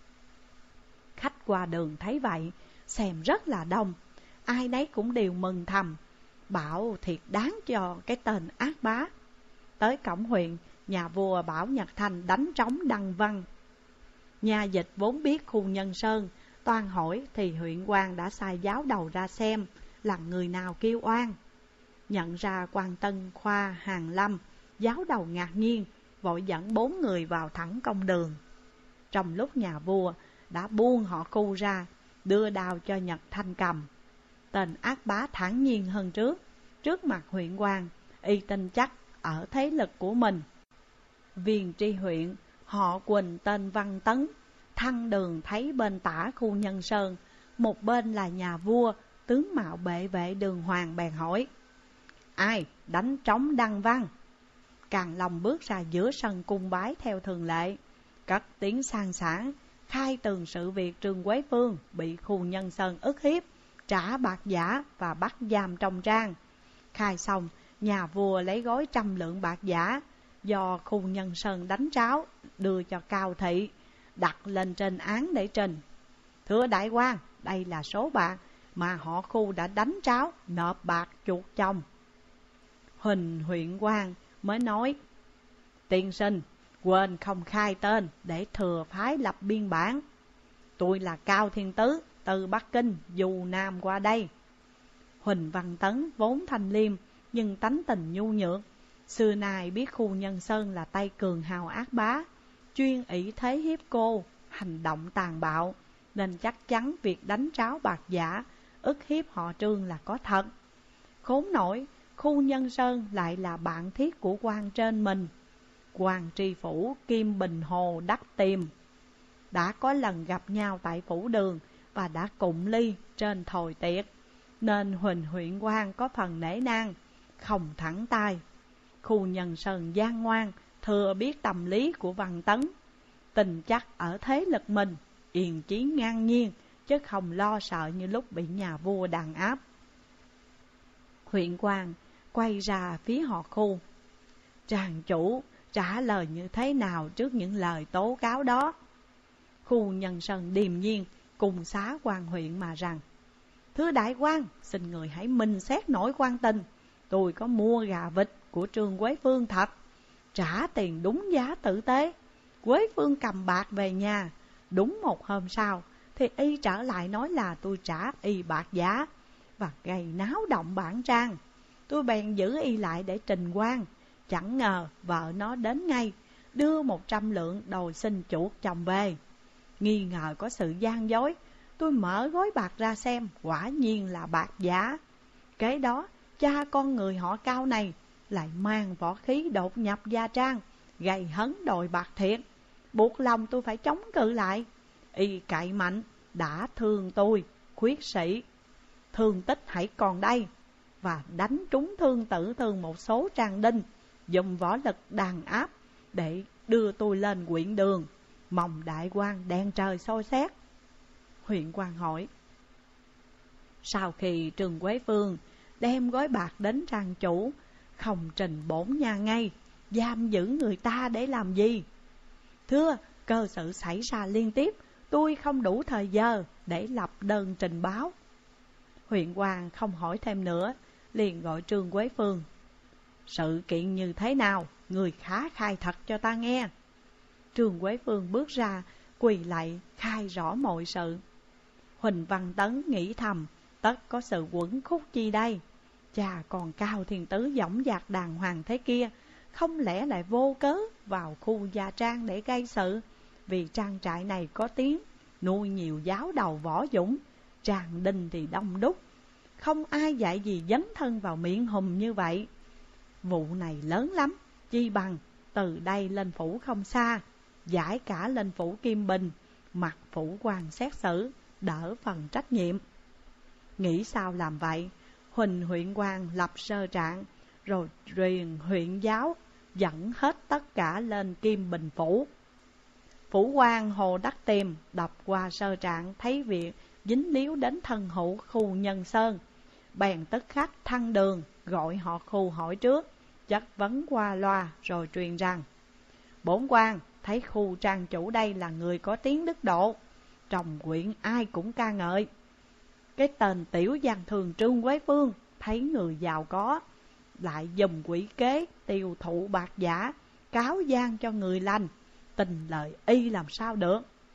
Khách qua đường thấy vậy, xem rất là đông, ai nấy cũng đều mừng thầm, bảo thiệt đáng cho cái tên ác bá. Tới cổng huyện, nhà vua bảo Nhật Thành đánh trống đăng văn. Nhà dịch vốn biết Khu Nhân Sơn toan hỏi, thì huyện quan đã sai giáo đầu ra xem là người nào kêu oan. Nhận ra quan Tân Khoa Hàn Lâm, giáo đầu ngạc nhiên, vội dẫn 4 người vào thẳng công đường. Trong lúc nhà vua đã buông họ Khu ra, đưa đao cho Nhật Thanh cầm. Tên ác bá thản nhiên hơn trước mặt huyện quan, y tin chắc ở thế lực của mình. Viên tri huyện họ Quỳnh tên Văn Tấn, thăng đường thấy bên tả khu Nhân Sơn, một bên là nhà vua, tướng mạo bệ vệ Đường Hoàng bèn hỏi: ai đánh trống đăng văn? Càn Long bước ra giữa sân cung bái theo thường lệ, cất tiếng sang sảng khai tường sự việc Trương Quế Phương bị khu Nhân Sơn ức hiếp, trả bạc giả và bắt giam trong trang. Khai xong, nhà vua lấy gói 100 lượng bạc giả do khu Nhân Sơn đánh tráo đưa cho Cao Thị, đặt lên trên án để trình. Thưa đại quan, đây là số bạc mà họ khu đã đánh tráo, nộp bạc chuộc chồng. Huỳnh huyện quan mới nói: tiên sinh quên không khai tên để thừa phái lập biên bản. Tôi là Cao Thiên Tứ, từ Bắc Kinh dù Nam qua đây. Huỳnh Văn Tấn vốn thanh liêm nhưng tánh tình nhu nhược, xưa nay biết khu Nhân Sơn là tay cường hào ác bá, chuyên ỷ thế hiếp cô, hành động tàn bạo, nên chắc chắn việc đánh tráo bạc giả, ức hiếp họ Trương là có thật. Khốn nổi, khu Nhân Sơn lại là bạn thiết của quan trên mình. Quan tri phủ Kim Bình Hồ Đắc Tiềm đã có lần gặp nhau tại phủ đường và đã cụng ly trên thồi tiệc, nên Huỳnh huyện quan có phần nể nang, không thẳng tay. Khu Nhân Sơn gian ngoan, thừa biết tâm lý của Văn Tấn, tình chắc ở thế lực mình, yên chí ngang nhiên, chứ không lo sợ như lúc bị nhà vua đàn áp. Huyện quan quay ra phía họ khu: tràng chủ trả lời như thế nào trước những lời tố cáo đó? Khu Nhân Sơn điềm nhiên cùng xá quan huyện mà rằng: thưa đại quan, xin người hãy minh xét nổi quan tình. Tôi có mua gà vịt của Trương Quế Phương thật, trả tiền đúng giá tử tế. Quế Phương cầm bạc về nhà, đúng một hôm sau thì y trở lại nói là tôi trả y bạc giả và gây náo động bản trang. Tôi bèn giữ y lại để trình quan. Chẳng ngờ vợ nó đến ngay, đưa 100 lượng đòi xin chuộc chồng về. Nghi ngờ có sự gian dối, tôi mở gói bạc ra xem, quả nhiên là bạc giả. Kế đó cha con người họ Cao này lại mang võ khí đột nhập gia trang, gây hấn đòi bạc thiệt, buộc lòng tôi phải chống cự lại. Y cậy mạnh, đã thương tôi, khuyết sĩ, thương tích hãy còn đây, và đánh trúng thương tử thương một số trang đinh, dùng võ lực đàn áp để đưa tôi lên huyện đường, mong đại quan đèn trời soi xét. Huyện quan hỏi: sau khi Trương Quế Phương đem gói bạc đến trang chủ, không trình bổn nhà ngay, giam giữ người ta để làm gì? Thưa, cơ sự xảy ra liên tiếp, tôi không đủ thời giờ để lập đơn trình báo. Huyện quan không hỏi thêm nữa, liền gọi Trương Quế Phương: sự kiện như thế nào, người khá khai thật cho ta nghe. Trương Quế Phương bước ra, quỳ lạy khai rõ mọi sự. Huỳnh Văn Tấn nghĩ thầm, tất có sự quẩn khúc chi đây. Cha còn Cao Thiên Tứ dõng dạc đàng hoàng thế kia, không lẽ lại vô cớ vào khu gia trang để gây sự? Vì trang trại này có tiếng, nuôi nhiều giáo đầu võ dũng, tràng đình thì đông đúc, không ai dạy gì dấn thân vào miệng hùm như vậy. Vụ này lớn lắm, chi bằng từ đây lên phủ không xa, giải cả lên phủ Kim Bình, mặc phủ quan xét xử, đỡ phần trách nhiệm. Nghĩ sao làm vậy? Huỳnh huyện quan lập sơ trạng, rồi truyền huyện giáo dẫn hết tất cả lên Kim Bình phủ. Phủ quan Hồ Đắc Tiềm đọc qua sơ trạng, thấy việc dính líu đến thân hữu khu Nhân Sơn, bèn tức khắc thăng đường, gọi họ khu hỏi trước, chất vấn qua loa rồi truyền rằng: bổn quan thấy khu trang chủ đây là người có tiếng đức độ, trong huyện ai cũng ca ngợi. Cái tên tiểu gian thường Trương Quế Phương thấy người giàu có, lại dùng quỷ kế tiêu thụ bạc giả, cáo gian cho người lành, tình lời y làm sao được.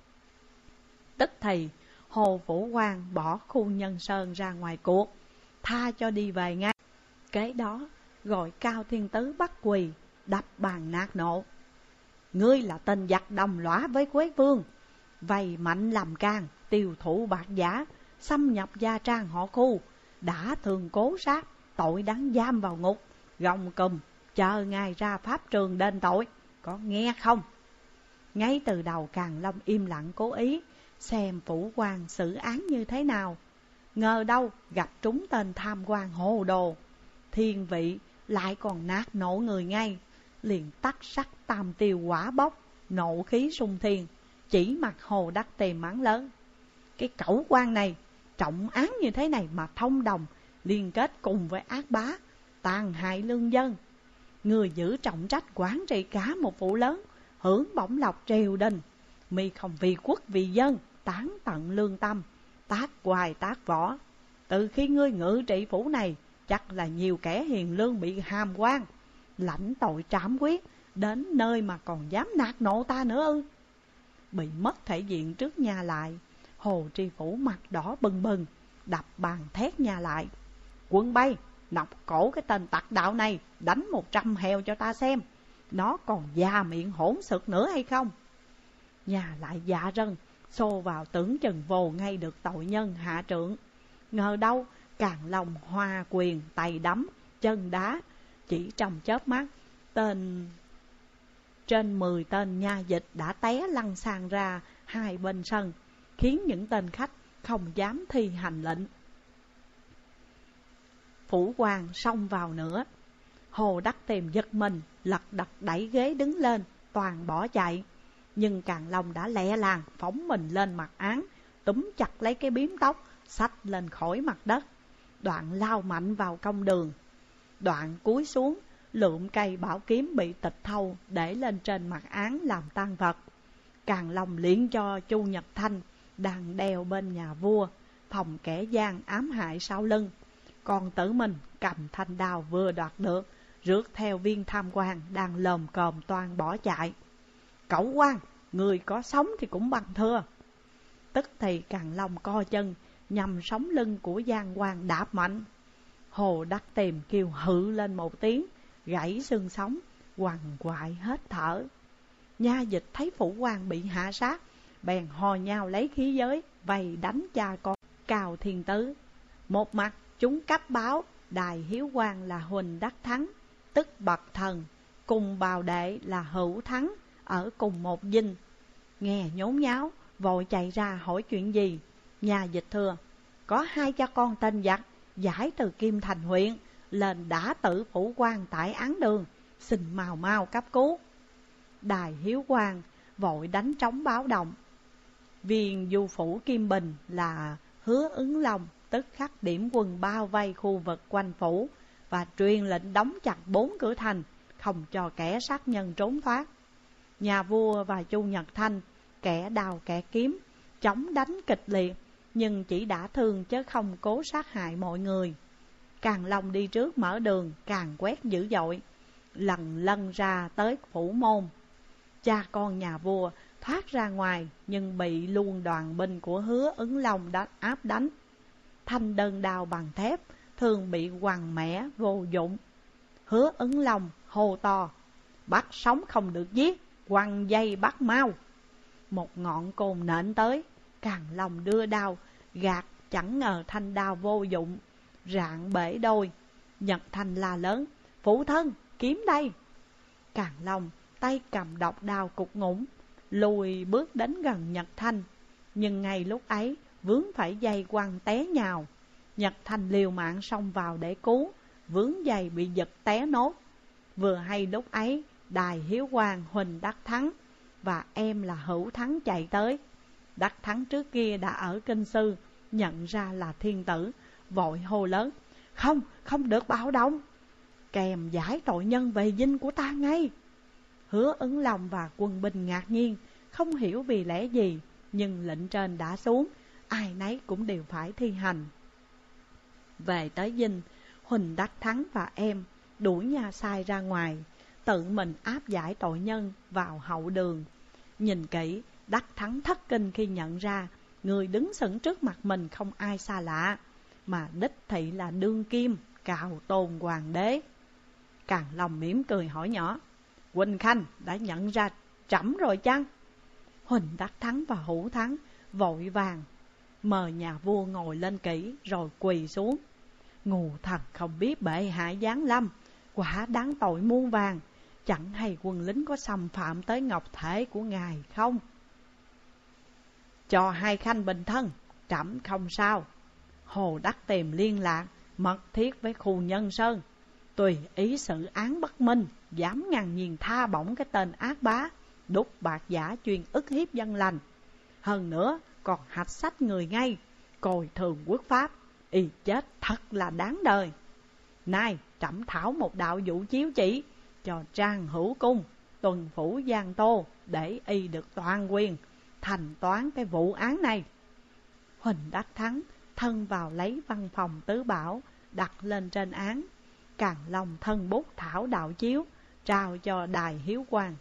Tức thì Hồ Phủ Quan bỏ khu Nhân Sơn ra ngoài cuộc, tha cho đi về ngay. Kế đó gọi Cao Thiên Tứ bắt quỳ, đập bàn nạt nộ: ngươi là tên giặc đồng lõa với Quế Phương, vây mạnh làm can, tiêu thụ bạc giả, xâm nhập gia trang họ Khu, đã thường cố sát, tội đáng giam vào ngục, gông cùm, chờ ngày ra pháp trường đền tội, có nghe không? Ngay từ đầu Càn Long im lặng cố ý, xem phủ quan xử án như thế nào. Ngờ đâu gặp trúng tên tham quan hồ đồ, thiên vị lại còn nạt nộ người ngay, liền tắt sắc tam tiêu quả bốc, nộ khí sung thiên, chỉ mặt Hồ Đắc Tiềm mắng lớn: cái cẩu quan này trọng án như thế này mà thông đồng liên kết cùng với ác bá, tàn hại lương dân. Người giữ trọng trách quản trị cả một vụ lớn, hưởng bổng lộc triều đình, mi không vì quốc vì dân, tán tận lương tâm, tác hoài tác võ. Từ khi ngươi ngự trị phủ này, chắc là nhiều kẻ hiền lương bị hàm quan, lãnh tội trảm quyết, đến nơi mà còn dám nạt nộ ta nữa ư? Bị mất thể diện trước nhà lại, Hồ Tri Phủ mặt đỏ bừng bừng, đập bàn thét nhà lại: Quân Bay, nọc cổ cái tên tặc đạo này, đánh 100 heo cho ta xem, nó còn già miệng hỗn xược nữa hay không? Nhà lại dạ rân, xô vào tưởng chừng vồ ngay được tội nhân hạ trượng. Ngờ đâu Càn Long hoa quyền tay đấm, chân đá, chỉ trong chớp mắt, trên 10 tên nha dịch đã té lăn sang ra hai bên sân, khiến những tên khách không dám thi hành lệnh. Phủ quan xông vào nữa, Hồ Đắc Tiềm giật mình, lật đật đẩy ghế đứng lên, toàn bỏ chạy. Nhưng Càn Long đã lẹ làng phóng mình lên mặt án, túm chặt lấy cái bím tóc, xách lên khỏi mặt đất. Đoạn lao mạnh vào công đường. Đoạn cúi xuống, lượm cây bảo kiếm bị tịch thâu để lên trên mặt án làm tang vật. Càn Long liễn cho Chu Nhật Thanh đang đeo bên nhà vua, phòng kẻ gian ám hại sau lưng. Còn tự mình cầm thanh đao vừa đoạt được, rước theo viên tham quan đang lồm cồm toan bỏ chạy. Cẩu quan, người có sống thì cũng bằng thưa. Tức thì Càn Long co chân, nhằm sống lưng của gian quan đạp mạnh. Hồ Đắc Tiềm kêu hự lên một tiếng, gãy xương sống, quằn quại hết thở. Nha dịch thấy phủ quan bị hạ sát, bèn hò nhau lấy khí giới, vây đánh cha con Cao Thiên Tứ. Một mặt chúng cấp báo Đài Hiếu Quang là Huỳnh Đắc Thắng, tức bậc thần, cùng bào đệ là Hữu Thắng, ở cùng một dinh. Nghe nhốn nháo, vội chạy ra hỏi chuyện gì. Nhà dịch thưa: có hai cha con tên giặc giải từ Kim Thành huyện lên đã tử phủ quan tại án đường, xin mau mau cấp cứu. Đài Hiếu Quang vội đánh trống báo động. Viên du phủ Kim Bình là Hứa Ứng Long tức khắc điểm quân bao vây khu vực quanh phủ và truyền lệnh đóng chặt 4 cửa thành, không cho kẻ sát nhân trốn thoát. Nhà vua và Chu Nhật Thanh, kẻ đao kẻ kiếm, chống đánh kịch liệt, nhưng chỉ đã thương chứ không cố sát hại mọi người. Càn Long đi trước mở đường, càn quét dữ dội, lần lân ra tới phủ môn. Cha con nhà vua thoát ra ngoài, nhưng bị luôn đoàn binh của Hứa Ứng Long đã áp đánh. Thanh đơn đao bằng thép, thường bị quằn mẻ vô dụng. Hứa Ứng Long hô to: bắt sống không được giết, quằn dây bắt mau. Một ngọn côn nện tới, Càn Long đưa đao gạt, chẳng ngờ thanh đao vô dụng, rạn bể đôi. Nhật Thanh la lớn: phụ thân, kiếm đây. Càn Long tay cầm độc đao cục ngủng, lùi bước đến gần Nhật Thanh, nhưng ngay lúc ấy vướng phải dây quăng té nhào. Nhật Thanh liều mạng xông vào để cứu, vướng dây bị giật té nốt. Vừa hay lúc ấy Đài Hiếu Quang Huỳnh Đắc Thắng và em là Hữu Thắng chạy tới. Đắc Thắng trước kia đã ở Kinh Sư, nhận ra là thiên tử, vội hô lớn: không được bạo động, kèm giải tội nhân về dinh của ta ngay. Hứa Ứng Long và quân binh ngạc nhiên, không hiểu vì lẽ gì, nhưng lệnh trên đã xuống, ai nấy cũng đều phải thi hành. Về tới dinh, Huỳnh Đắc Thắng và em đuổi nha sai ra ngoài, tự mình áp giải tội nhân vào hậu đường. Nhìn kỹ, Đắc Thắng thất kinh khi nhận ra người đứng sững trước mặt mình không ai xa lạ, mà đích thị là đương kim Cào Tôn Hoàng đế. Càn Long mỉm cười hỏi nhỏ: Quỳnh Khanh đã nhận ra trẫm rồi chăng? Huỳnh Đắc Thắng và Hữu Thắng vội vàng mời nhà vua ngồi lên kỹ rồi quỳ xuống. Ngu thần không biết bệ hạ giáng lâm, quả đáng tội muôn vàn. Chẳng hay quân lính có xâm phạm tới ngọc thể của ngài không? Cho hai khanh bình thân, trẫm không sao. Hồ Đắc Tiềm liên lạc mật thiết với khu Nhân Sơn, tùy ý sự án bất minh, dám ngang nhiên tha bổng cái tên ác bá, đúc bạc giả chuyên ức hiếp dân lành. Hơn nữa còn hạch sách người ngay, coi thường quốc pháp, y chết thật là đáng đời. Nay trẫm thảo một đạo vụ chiếu chỉ cho Trang Hữu Cung, tuần phủ Giang Tô, để y được toàn quyền thành toán cái vụ án này. Huỳnh Đắc Thắng thân vào lấy văn phòng tứ bảo đặt lên trên án, Càn Long thân bút thảo đạo chiếu trao cho đài hiếu quan.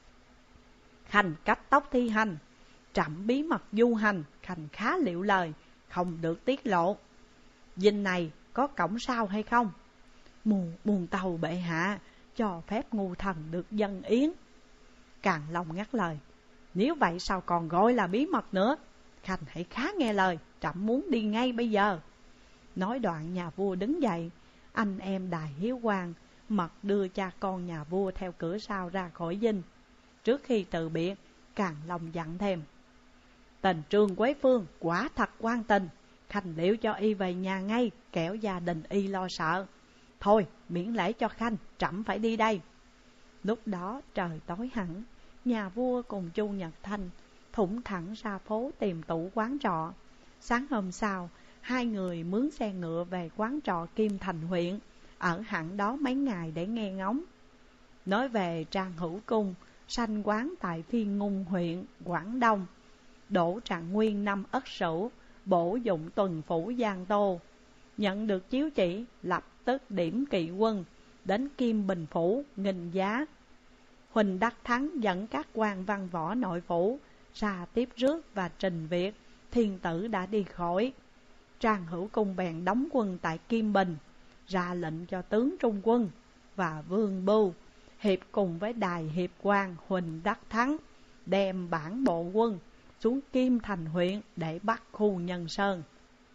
Khanh cấp tốc thi hành, trẫm bí mật du hành, khanh khá liệu lời, không được tiết lộ. Dinh này có cổng sao hay không? Muôn tàu bệ hạ, cho phép ngu thần được dâng yến. Càn Long ngắt lời, nếu vậy sao còn gọi là bí mật nữa? Khanh hãy khá nghe lời, trẫm muốn đi ngay bây giờ. Nói đoạn nhà vua đứng dậy, anh em đài hiếu quan mật đưa cha con nhà vua theo cửa sau ra khỏi dinh. Trước khi từ biệt, Càn Long dặn thêm, tình Trương Quế Phương quả thật quan tình, khanh liệu cho y về nhà ngay, kẻo gia đình y lo sợ. Thôi miễn lễ cho khanh, trẫm phải đi đây. Lúc đó trời tối hẳn, nhà vua cùng Chu Nhật Thanh thủng thẳng ra phố tìm tủ quán trọ. Sáng hôm sau, hai người mướn xe ngựa về quán trọ Kim Thành huyện, ở hẳn đó mấy ngày để nghe ngóng. Nói về Trang Hữu Cung, sanh quán tại Phiên Ngung huyện Quảng Đông. Đỗ Trạng Nguyên năm Ất Sửu, bổ dụng tuần phủ Giang Tô. Nhận được chiếu chỉ, lập tức điểm kỵ quân đến Kim Bình Phủ nghinh giá. Huỳnh Đắc Thắng dẫn các quan văn võ nội phủ ra tiếp rước và trình việc thiên tử đã đi khỏi. Trang Hữu Cung bèn đóng quân tại Kim Bình, ra lệnh cho tướng trung quân và Vương Bưu hiệp cùng với đài hiệp quan Huỳnh Đắc Thắng đem bản bộ quân xuống Kim Thành huyện để bắt khu Nhân Sơn.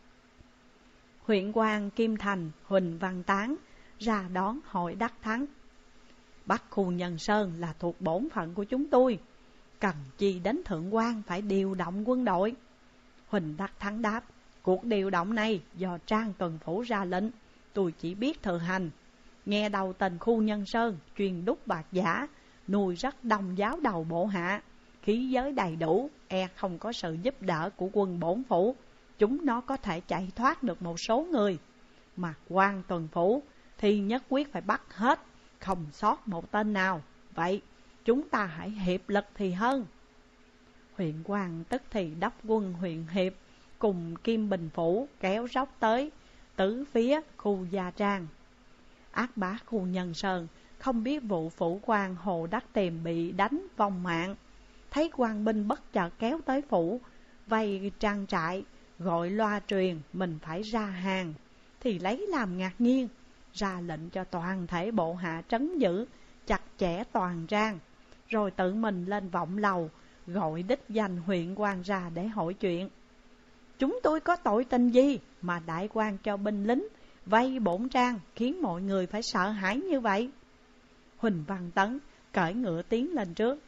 Huyện quan Kim Thành Huỳnh Văn Tán ra đón hội Đắc Thắng. Bắt khu Nhân Sơn là thuộc bổn phận của chúng tôi, cần chi đến thượng quan phải điều động quân đội? Huỳnh Đắc Thắng đáp, cuộc điều động này do Trang tuần phủ ra lệnh, tôi chỉ biết thực hành. Nghe đầu tình khu Nhân Sơn chuyên đúc bạc giả, nuôi rất đông giáo đầu bộ hạ, khí giới đầy đủ, không có sự giúp đỡ của quân bổn phủ, chúng nó có thể chạy thoát được một số người. Mà quan tuần phủ thì nhất quyết phải bắt hết, không sót một tên nào. Vậy chúng ta hãy hiệp lực thì hơn. Huyện quan tức thì đốc quân huyện hiệp cùng Kim Bình Phủ kéo dốc tới tứ phía khu Gia Trang. Ác bá khu Nhân Sơn không biết vụ phủ quan Hồ Đắc Tiềm bị đánh vong mạng, thấy quan binh bất chợt kéo tới phủ vây trang trại, gọi loa truyền mình phải ra hàng, thì lấy làm ngạc nhiên, ra lệnh cho toàn thể bộ hạ trấn giữ chặt chẽ toàn trang, rồi tự mình lên vọng lầu gọi đích danh huyện quan ra để hỏi chuyện. Chúng tôi có tội tình gì mà đại quan cho binh lính vây bổn trang, khiến mọi người phải sợ hãi như vậy? Huỳnh Văn Tấn cởi ngựa tiến lên trước.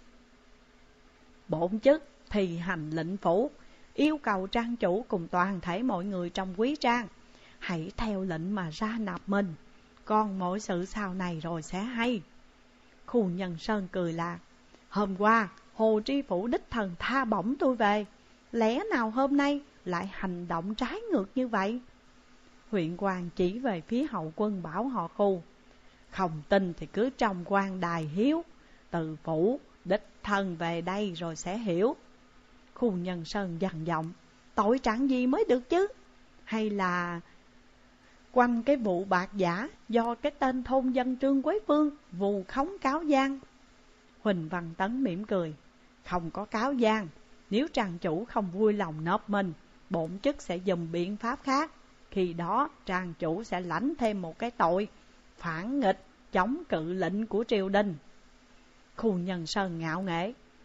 Bổn chức thì hành lệnh phủ, yêu cầu trang chủ cùng toàn thể mọi người trong quý trang hãy theo lệnh mà ra nạp mình, còn mọi sự sau này rồi sẽ hay. Khu Nhân Sơn cười lạc, hôm qua Hồ Tri Phủ đích thần tha bổng tôi về, lẽ nào hôm nay lại hành động trái ngược như vậy? Huyện quan chỉ về phía hậu quân bảo họ Khu, không tin thì cứ trong quan đài hiếu, từ phủ đích thân về đây rồi sẽ hiểu. Khu Nhân Sơn dằn giọng, tội trạng gì mới được chứ? Hay là quanh cái vụ bạc giả do cái tên thôn dân Trương Quế Phương vù khống cáo gian? Huỳnh Văn Tấn mỉm cười, không có cáo gian. Nếu trang chủ không vui lòng nộp mình, bổn chức sẽ dùng biện pháp khác. Khi đó trang chủ sẽ lãnh thêm một cái tội phản nghịch, chống cự lệnh của triều đình. Khu Nhân Sơn ngạo nghễ,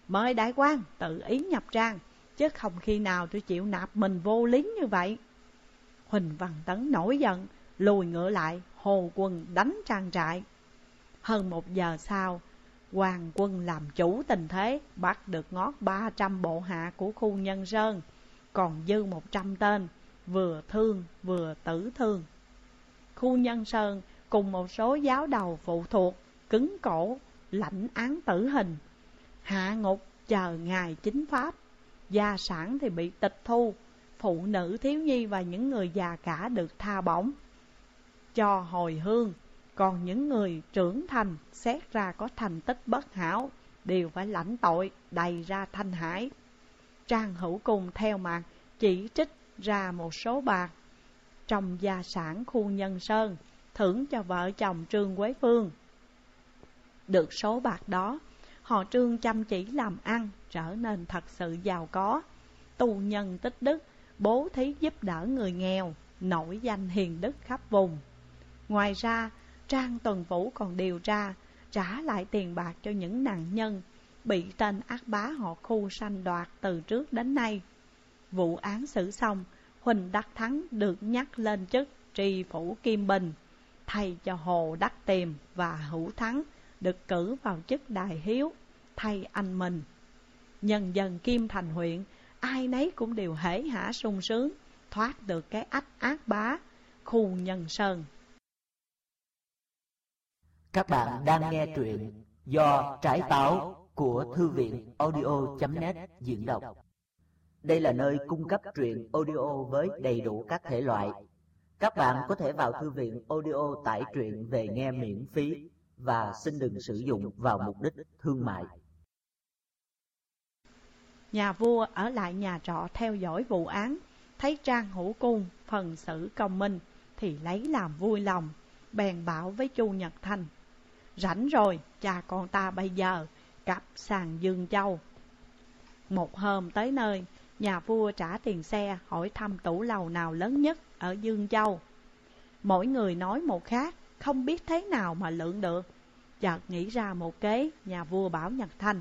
Mời đại quan tự ý nhập trang, chứ không khi nào tôi chịu nạp mình vô lính như vậy. Huỳnh Văn Tấn nổi giận, lùi ngựa lại, hồ quân đánh trang trại. Hơn 1 giờ sau, hoàng quân làm chủ tình thế, bắt được ngót 300 bộ hạ của khu Nhân Sơn, còn dư 100 tên, vừa thương vừa tử thương. Khu Nhân Sơn cùng một số giáo đầu phụ thuộc, cứng cổ, lãnh án tử hình, hạ ngục chờ ngày chính pháp. Gia sản thì bị tịch thu, phụ nữ thiếu nhi và những người già cả được tha bổng, cho hồi hương. Còn những người trưởng thành xét ra có thành tích bất hảo đều phải lãnh tội đầy ra Thanh Hải. Trang Hữu Cung theo mặt chỉ trích ra một số bạc trong gia sản khu Nhân Sơn, thưởng cho vợ chồng Trương Quế Phương. Được số bạc đó, họ Trương chăm chỉ làm ăn, trở nên thật sự giàu có, tu nhân tích đức, bố thí giúp đỡ người nghèo, nổi danh hiền đức khắp vùng. Ngoài ra, Trang Tuần Vũ còn điều tra, trả lại tiền bạc cho những nạn nhân bị tên ác bá họ Khu sanh đoạt từ trước đến nay. Vụ án xử xong, Huỳnh Đắc Thắng được nhắc lên chức tri phủ Kim Bình, thay cho Hồ Đắc Tiềm và Hữu Thắng được cử vào chức đại hiếu thay anh mình. Nhân dân Kim Thành huyện, ai nấy cũng đều hễ hả sung sướng, thoát được cái ách ác bá khu Nhân Sơn. Các bạn đang nghe truyện do Trái Táo của Thư viện audio.net diễn đọc. Đây là nơi cung cấp truyện audio với đầy đủ các thể loại. Các bạn có thể vào thư viện audio tải truyện về nghe miễn phí và xin đừng sử dụng vào mục đích thương mại. Nhà vua ở lại nhà trọ theo dõi vụ án, thấy Trang Hữu Cung phần xử công minh thì lấy làm vui lòng, bèn bảo với Chu Nhật Thanh: rảnh rồi, cha con ta bây giờ cặp sang Dương Châu. Một hôm tới nơi, nhà vua trả tiền xe hỏi thăm tủ lầu nào lớn nhất ở Dương Châu. Mỗi người nói một khác, không biết thế nào mà lượng được. Chợt nghĩ ra một kế, nhà vua bảo Nhật Thanh: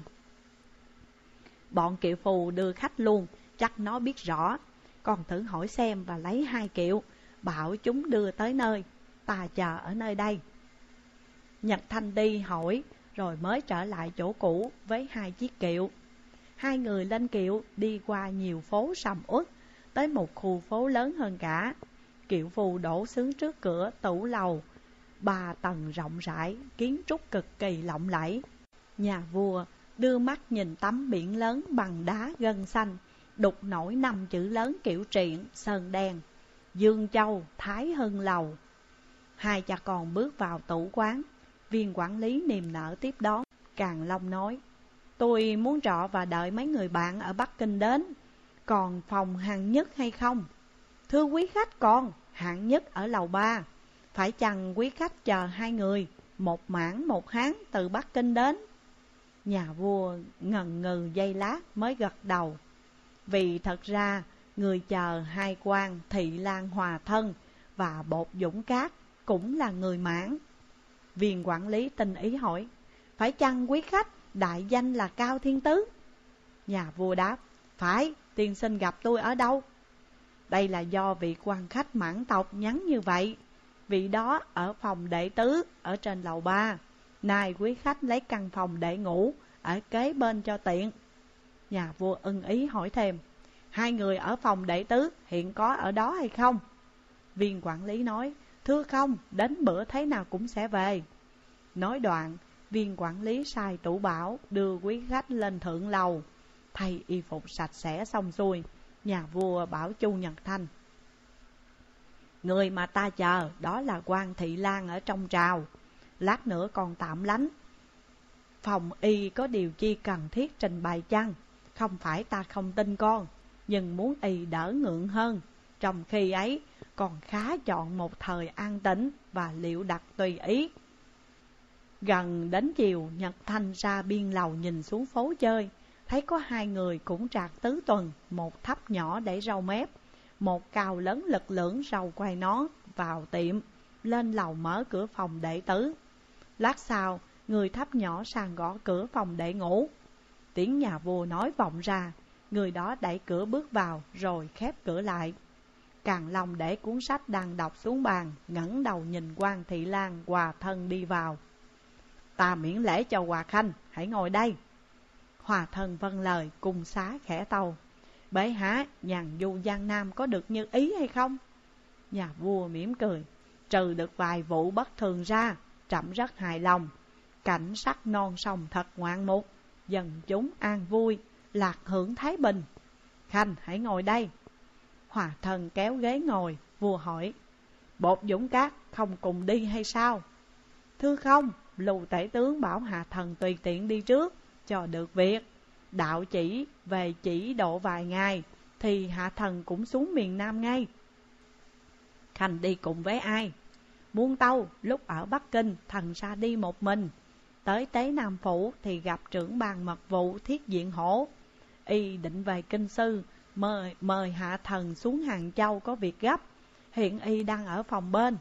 bọn kiệu phù đưa khách luôn, chắc nó biết rõ. Con thử hỏi xem và lấy 2 kiệu, bảo chúng đưa tới nơi, ta chờ ở nơi đây. Nhật Thanh đi hỏi, rồi mới trở lại chỗ cũ với 2 chiếc kiệu. 2 người lên kiệu đi qua nhiều phố sầm uất, tới một khu phố lớn hơn cả. Kiệu phù đổ xuống trước cửa tủ lầu 3 tầng rộng rãi, kiến trúc cực kỳ lộng lẫy. Nhà vua đưa mắt nhìn tấm biển lớn bằng đá gân xanh, đục nổi 5 chữ lớn kiểu triện sơn đen: Dương Châu Thái Hưng Lầu. 2 cha con bước vào tủ quán. Viên quản lý niềm nở tiếp đón. Càn Long nói: tôi muốn trọ và đợi mấy người bạn ở Bắc Kinh đến. Còn phòng hạng nhất hay không? Thưa quý khách, còn hạng nhất ở lầu 3. Phải chăng quý khách chờ 2 người, một mãn một hán từ Bắc Kinh đến? Nhà vua ngần ngừ giây lát mới gật đầu. Vì thật ra người chờ 2 quan Thị Lan Hòa Thân và Bột Dũng Cát cũng là người mãn. Viên quản lý tinh ý hỏi: phải chăng quý khách đại danh là Cao Thiên Tứ? Nhà vua đáp: phải, tiên sinh gặp tôi ở đâu? Đây là do vị quan khách mãn tộc nhắn như vậy. Vị đó ở phòng đệ tứ ở trên lầu 3. Nay quý khách lấy căn phòng đệ ngũ ở kế bên cho tiện. Nhà vua ưng ý hỏi thêm: 2 người ở phòng đệ tứ hiện có ở đó hay không? Viên quản lý nói: thưa không, đến bữa thế nào cũng sẽ về. Nói đoạn, viên quản lý sai tủ bảo đưa quý khách lên thượng lầu. Thay y phục sạch sẽ xong xuôi, nhà vua bảo Chu Nhật Thanh: người mà ta chờ đó là quan Thị Lan ở trong trào. Lát nữa còn tạm lánh. Phòng y có điều chi cần thiết trình bày chăng? Không phải ta không tin con, nhưng muốn y đỡ ngượng hơn. Trong khi ấy còn khá chọn một thời an tĩnh và liệu đặt tùy ý. Gần đến chiều, Nhật Thanh ra biên lầu nhìn xuống phố chơi, thấy có 2 người cũng trạc tứ tuần, một thấp nhỏ để râu mép, một cao lớn lực lưỡng râu quai nón vào tiệm, lên lầu mở cửa phòng đệ tứ. Lát sau, người thấp nhỏ sang gõ cửa phòng đệ ngũ. Tiếng nhà vua nói vọng ra. Người đó đẩy cửa bước vào rồi khép cửa lại. Càn Long để cuốn sách đang đọc xuống bàn, ngẩng đầu nhìn Quan Thị Lan hòa thân đi vào. Ta miễn lễ cho Hòa Khanh, hãy ngồi đây. Hòa thân vâng lời, cung xá khẽ tâu. Bệ hạ, nhàn du Giang Nam có được như ý hay không? Nhà vua mỉm cười. Trừ được vài vụ bất thường ra, trẫm rất hài lòng. Cảnh sắc non sông thật ngoạn mục, dân chúng an vui, lạc hưởng thái bình. Khanh hãy ngồi đây. Hòa thân kéo ghế ngồi. Vua hỏi, Bột Dũng Cát không cùng đi hay sao? Thưa không, Lưu tể tướng bảo hạ thần tùy tiện đi trước cho được việc. Đạo chỉ về chỉ độ vài ngày thì hạ thần cũng xuống miền Nam ngay. Khanh đi cùng với ai? Muôn Tâu lúc ở Bắc Kinh thần ra đi một mình. Tới Tế Nam Phủ thì gặp trưởng ban mật vụ Thiết Diện Hổ. Y định về Kinh Sư, mời hạ thần xuống Hàng Châu có việc gấp. Hiện y đang ở phòng bên.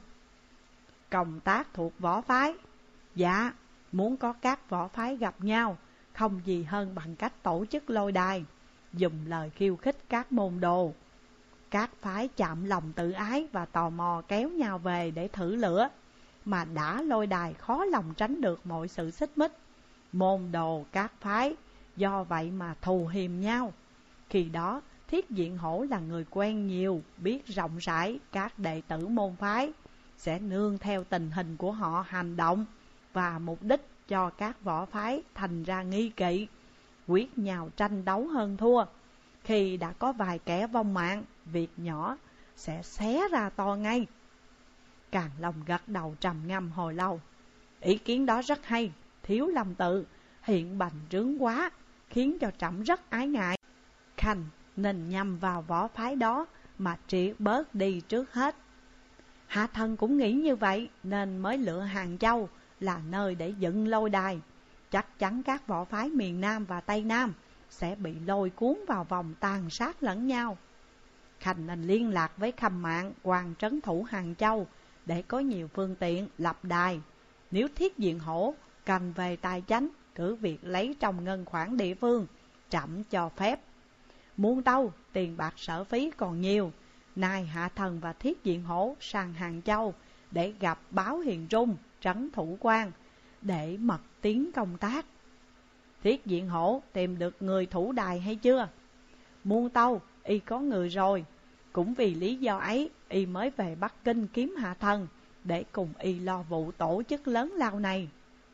Công tác thuộc võ phái. Dạ, muốn có các võ phái gặp nhau, không gì hơn bằng cách tổ chức lôi đài, dùng lời khiêu khích các môn đồ. Các phái chạm lòng tự ái và tò mò kéo nhau về để thử lửa. Mà đã lôi đài khó lòng tránh được mọi sự xích mích. Môn đồ các phái do vậy mà thù hiềm nhau. Khi đó Thiết Diện Hổ là người quen nhiều, biết rộng rãi các đệ tử môn phái, sẽ nương theo tình hình của họ hành động và mục đích cho các võ phái thành ra nghi kỵ, quyết nhau tranh đấu hơn thua. Khi đã có vài kẻ vong mạng, việc nhỏ sẽ xé ra to ngay. Càn Long gật đầu trầm ngâm hồi lâu. Ý kiến đó rất hay, thiếu lầm tự, hiện bành trướng quá, khiến cho trẫm rất ái ngại. Khanh nên nhằm vào võ phái đó mà triệt bớt đi trước hết. Hạ thần cũng nghĩ như vậy nên mới lựa Hàng Châu là nơi để dựng lôi đài. Chắc chắn các võ phái miền Nam và Tây Nam sẽ bị lôi cuốn vào vòng tàn sát lẫn nhau. Khanh nên liên lạc với Khâm Mạng, quan trấn thủ Hàng Châu để có nhiều phương tiện lập đài. Nếu Thiết Diện Hổ cần về tài chánh, cứ việc lấy trong ngân khoản địa phương, trẫm cho phép. Muôn Tâu, tiền bạc sở phí còn nhiều. Nay hạ thần và Thiết Diện Hổ sang Hàng Châu để gặp báo Hiền Trung, trấn thủ quan, để mật tiến công tác. Thiết Diện Hổ tìm được người thủ đài hay chưa? Muôn Tâu, y có người rồi. Cũng vì lý do ấy, y mới về Bắc Kinh kiếm hạ thần, để cùng y lo vụ tổ chức lớn lao này.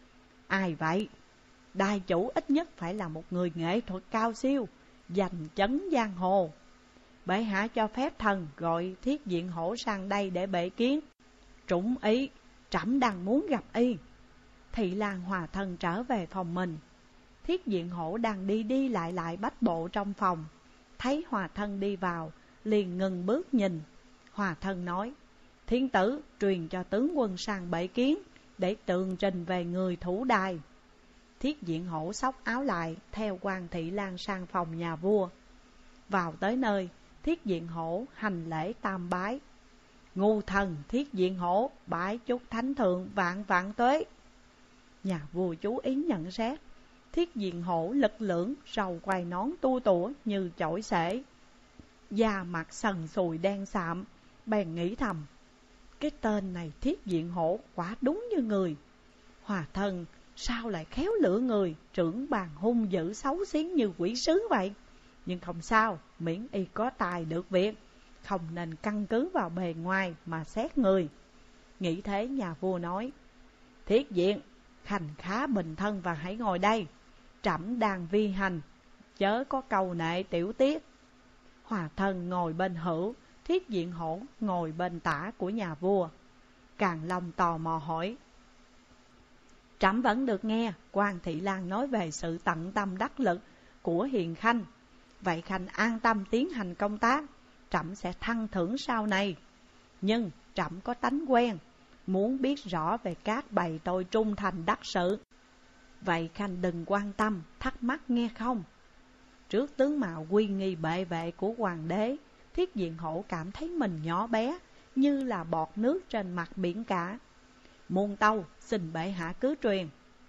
Ai vậy? Đài chủ ít nhất phải là một người nghệ thuật cao siêu, giành chấn giang hồ. Bệ hạ cho phép thần gọi Thiết Diện Hổ sang đây để bệ kiến. Trũng ý, trẫm đang muốn gặp y. Thị Lan hòa thân trở về phòng mình. Thiết Diện Hổ đang đi lại bách bộ trong phòng. Thấy hòa thân đi vào, liền ngừng bước nhìn. Hòa thân nói, thiên tử truyền cho tướng quân sang bệ kiến, để tường trình về người thủ đài. Thiết Diện Hổ xốc áo lại, theo Quan Thị Lan sang phòng nhà vua. Vào tới nơi, Thiết Diện Hổ hành lễ tam bái. Ngu thần Thiết Diện Hổ bái chúc thánh thượng vạn vạn tuế. Nhà vua chú ý nhận xét, Thiết Diện Hổ lực lưỡng, râu quai nón tua tủa như chổi xể, da mặt sần sùi đen sạm. Bèn nghĩ thầm, cái tên này Thiết Diện Hổ quả đúng như người. Hòa thân sao lại khéo lựa người, trưởng bàn hung dữ xấu xí như quỷ sứ vậy? Nhưng không sao, miễn y có tài được việc, không nên căn cứ vào bề ngoài mà xét người. Nghĩ thế nhà vua nói, Thiết Diện, Khanh khá bình thân và hãy ngồi đây. Trẫm đang vi hành, chớ có cầu nệ tiểu tiết. Hòa thân ngồi bên hữu, Thiết Diện Hổ ngồi bên tả của nhà vua. Càn Long tò mò hỏi, trẫm vẫn được nghe Quan Thị Lan nói về sự tận tâm đắc lực của hiền khanh. Vậy khanh an tâm tiến hành công tác, trẫm sẽ thăng thưởng sau này. Nhưng trẫm có tánh quen, muốn biết rõ về các bày tôi trung thành đắc sự. Vậy khanh đừng quan tâm, thắc mắc nghe không? Trước tướng mạo uy nghi bệ vệ của hoàng đế, Thiết Diện Hổ cảm thấy mình nhỏ bé, như là bọt nước trên mặt biển cả. Muôn Tâu xin bệ hạ cứ truyền.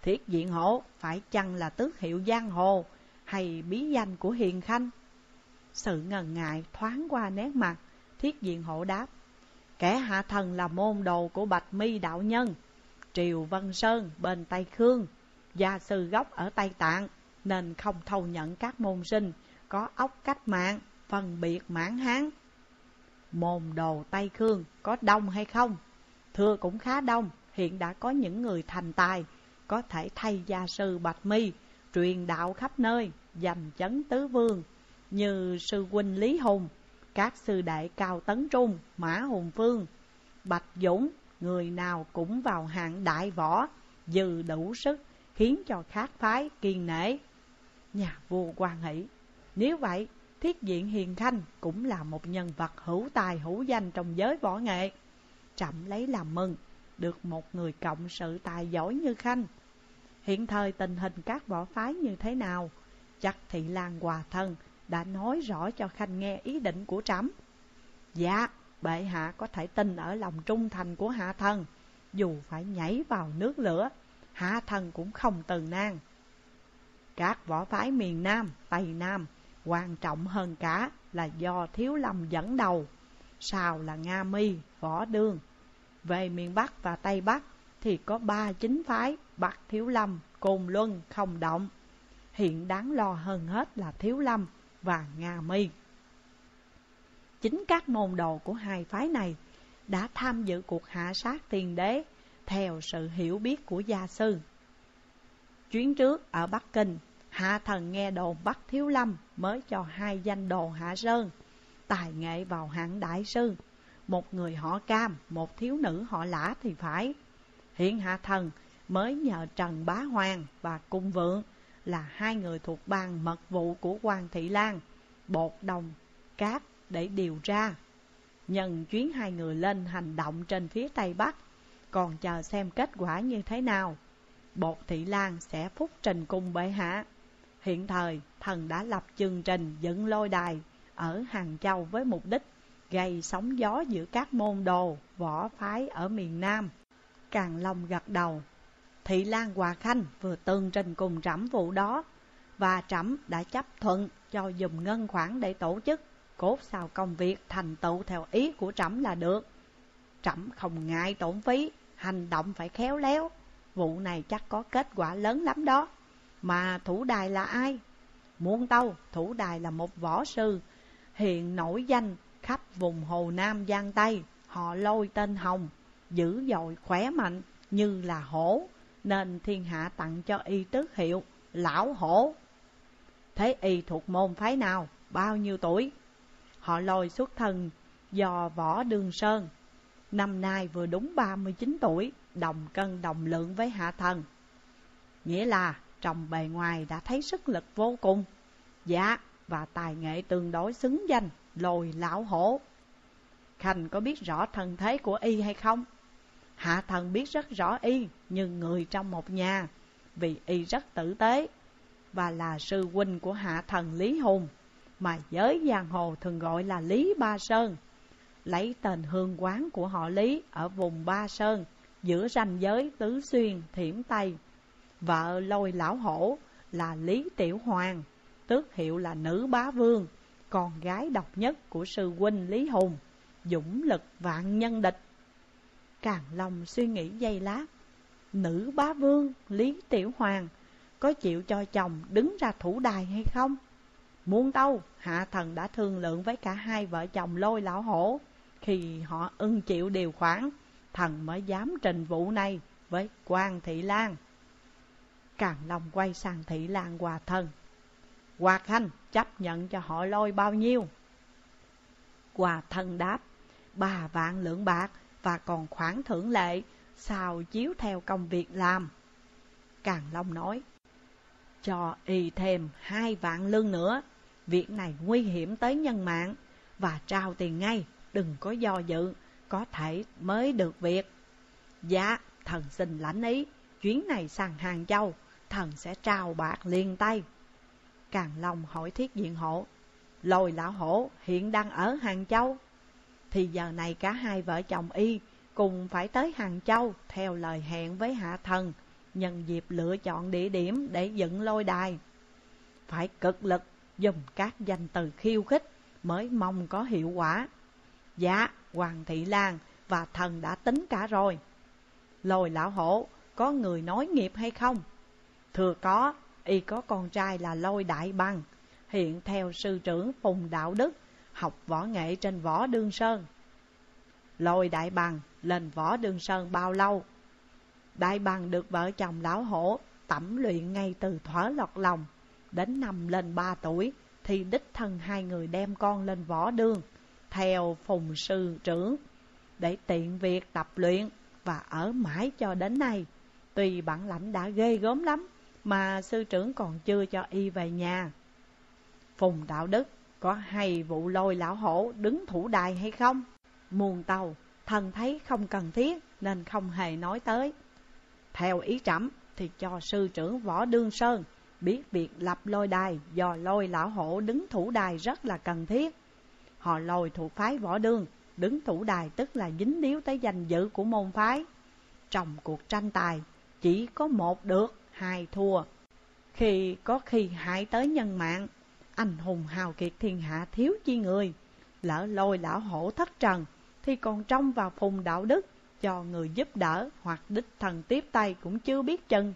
Thiết Diện Hổ phải chăng là tước hiệu giang hồ hay bí danh của Hiền Khanh? Sự ngần ngại thoáng qua nét mặt, Thiết Diện Hổ đáp: kẻ hạ thần là môn đồ của Bạch Mi đạo nhân, Triều Vân Sơn bên Tây Khương, gia sư gốc ở Tây Tạng, nên không thâu nhận các môn sinh có óc cách mạng, phân biệt mãn hán. Môn đồ Tây Khương có đông hay không? Thưa cũng khá đông, hiện đã có những người thành tài có thể thay gia sư Bạch Mi truyền đạo khắp nơi, giành chấn tứ vương, như sư huynh Lý Hùng, các sư đệ Cao Tấn Trung, Mã Hùng Phương, Bạch Dũng, người nào cũng vào hạng đại võ, dư đủ sức, khiến cho khác phái kiên nể. Nhà vua hoan hỷ. Nếu vậy, Thiết Diện Hiền Khanh cũng là một nhân vật hữu tài hữu danh trong giới võ nghệ. Trẫm lấy làm mừng được một người cộng sự tài giỏi như Khanh. Hiện thời tình hình các võ phái như thế nào? Chắc Thị Lan Hòa Thân đã nói rõ cho Khanh nghe ý định của trẫm. Dạ, bệ hạ có thể tin ở lòng trung thành của hạ thần, dù phải nhảy vào nước lửa, hạ thần cũng không từ nan. Các võ phái miền Nam, Tây Nam quan trọng hơn cả là do Thiếu Lâm dẫn đầu, sau là Nga Mi, Võ Đương. Về miền Bắc và Tây Bắc thì có 3 chính phái Bắc Thiếu Lâm, Côn Luân không động. Hiện đáng lo hơn hết là Thiếu Lâm và Nga Mi. Chính các môn đồ của hai phái này đã tham dự cuộc hạ sát tiền đế theo sự hiểu biết của gia sư. Chuyến trước ở Bắc Kinh, hạ thần nghe đồn Bắc Thiếu Lâm mới cho 2 danh đồ hạ sơn, tài nghệ vào hạng đại sư, một người họ Cam, một thiếu nữ họ Lã thì phải. Hiện hạ thần mới nhờ Trần Bá Hoàng và Cung Vượng là 2 người thuộc ban mật vụ của Quan Thị Lan bột đồng cát để điều tra. Nhân chuyến 2 người lên hành động trên phía Tây Bắc, còn chờ xem kết quả như thế nào. Bột Thị Lan sẽ phúc trình cùng bệ hạ. Hiện thời thần đã lập chương trình dựng lôi đài ở Hàng Châu với mục đích gây sóng gió giữa các môn đồ võ phái ở miền Nam. Càn Long gật đầu. Thị Lan Hòa Khanh vừa tường trình cùng trẫm vụ đó, và trẫm đã chấp thuận cho dùng ngân khoản để tổ chức, cốt sao công việc thành tựu theo ý của trẫm là được. Trẫm không ngại tổn phí, hành động phải khéo léo. Vụ này chắc có kết quả lớn lắm đó. Mà thủ đài là ai? Muôn Tâu, thủ đài là một võ sư hiện nổi danh khắp vùng Hồ Nam Giang Tây. Họ Lôi tên Hồng, dữ dội khỏe mạnh như là hổ, nên thiên hạ tặng cho y tước hiệu Lão Hổ. Thế y thuộc môn phái nào, bao nhiêu tuổi? Họ Lôi xuất thân do Võ Đương Sơn, năm nay vừa đúng 39 tuổi, đồng cân đồng lượng với hạ thần. Nghĩa là trong bề ngoài đã thấy sức lực vô cùng. Dạ, và tài nghệ tương đối xứng danh Lôi Lão Hổ. Khanh có biết rõ thân thế của y hay không? Hạ thần biết rất rõ y, nhưng người trong một nhà, vì y rất tử tế và là sư huynh của hạ thần Lý Hùng, mà giới giang hồ thường gọi là Lý Ba Sơn, lấy tên hương quán của họ Lý ở vùng Ba Sơn, giữa ranh giới Tứ Xuyên, Thiểm Tây. Vợ Lôi Lão Hổ là Lý Tiểu Hoàng, tước hiệu là Nữ Bá Vương, con gái độc nhất của sư huynh Lý Hùng, dũng lực vạn nhân địch. Càn Long suy nghĩ giây lát. Nữ Bá Vương, Lý Tiểu Hoàng có chịu cho chồng đứng ra thủ đài hay không? Muôn Tâu, hạ thần đã thương lượng với cả hai vợ chồng Lôi Lão Hổ. Khi họ ưng chịu điều khoản, thần mới dám trình vụ này với Quan Thị Lan. Càn Long quay sang Thị Lan Hòa Thân. Hòa Khanh chấp nhận cho họ Lôi bao nhiêu? Hòa Thân đáp 3 vạn lượng bạc, và còn khoản thưởng lệ sao chiếu theo công việc làm. Càn Long nói, cho y thêm 2 vạn lương nữa. Việc này nguy hiểm tới nhân mạng, và trao tiền ngay, đừng có do dự, có thể mới được việc. Dạ, thần xin lãnh ý. Chuyến này sang Hàng Châu, thần sẽ trao bạc liền tay. Càn Long hỏi Thiết Diện Hổ, Lôi Lão Hổ hiện đang ở Hàng Châu? Thì giờ này cả hai vợ chồng y cùng phải tới Hàng Châu theo lời hẹn với hạ thần, nhân dịp lựa chọn địa điểm để dựng lôi đài. Phải cực lực dùng các danh từ khiêu khích mới mong có hiệu quả. Dạ, Hoàng Thị Lan và thần đã tính cả rồi. Lôi lão hổ, có người nối nghiệp hay không? Thưa có, y có con trai là Lôi Đại Bằng, hiện theo sư trưởng Phùng Đạo Đức, học võ nghệ trên Võ Đương Sơn. Lôi Đại Bằng lên Võ Đương Sơn bao lâu? Đại Bằng được vợ chồng lão hổ tẩm luyện ngay từ thuở lọt lòng. Đến năm lên 3 tuổi thì đích thân hai người đem con lên Võ Đương theo Phùng sư trưởng để tiện việc tập luyện, và ở mãi cho đến nay. Tuy bản lãnh đã ghê gớm lắm mà sư trưởng còn chưa cho y về nhà. Phùng Đạo Đức có hay vụ Lôi lão hổ đứng thủ đài hay không? Muôn tàu, thần thấy không cần thiết nên không hề nói tới. Theo ý trẫm thì cho sư trưởng Võ Đương Sơn biết việc lập lôi đài do Lôi lão hổ đứng thủ đài rất là cần thiết. Họ Lôi thuộc phái Võ Đương, đứng thủ đài tức là dính líu tới danh dự của môn phái. Trong cuộc tranh tài chỉ có một được, hai thua. Khi hại tới nhân mạng, anh hùng hào kiệt thiên hạ thiếu chi người. Lỡ Lôi lão hổ thất trần thì còn trông vào Phùng Đạo Đức cho người giúp đỡ hoặc đích thần tiếp tay cũng chưa biết chừng.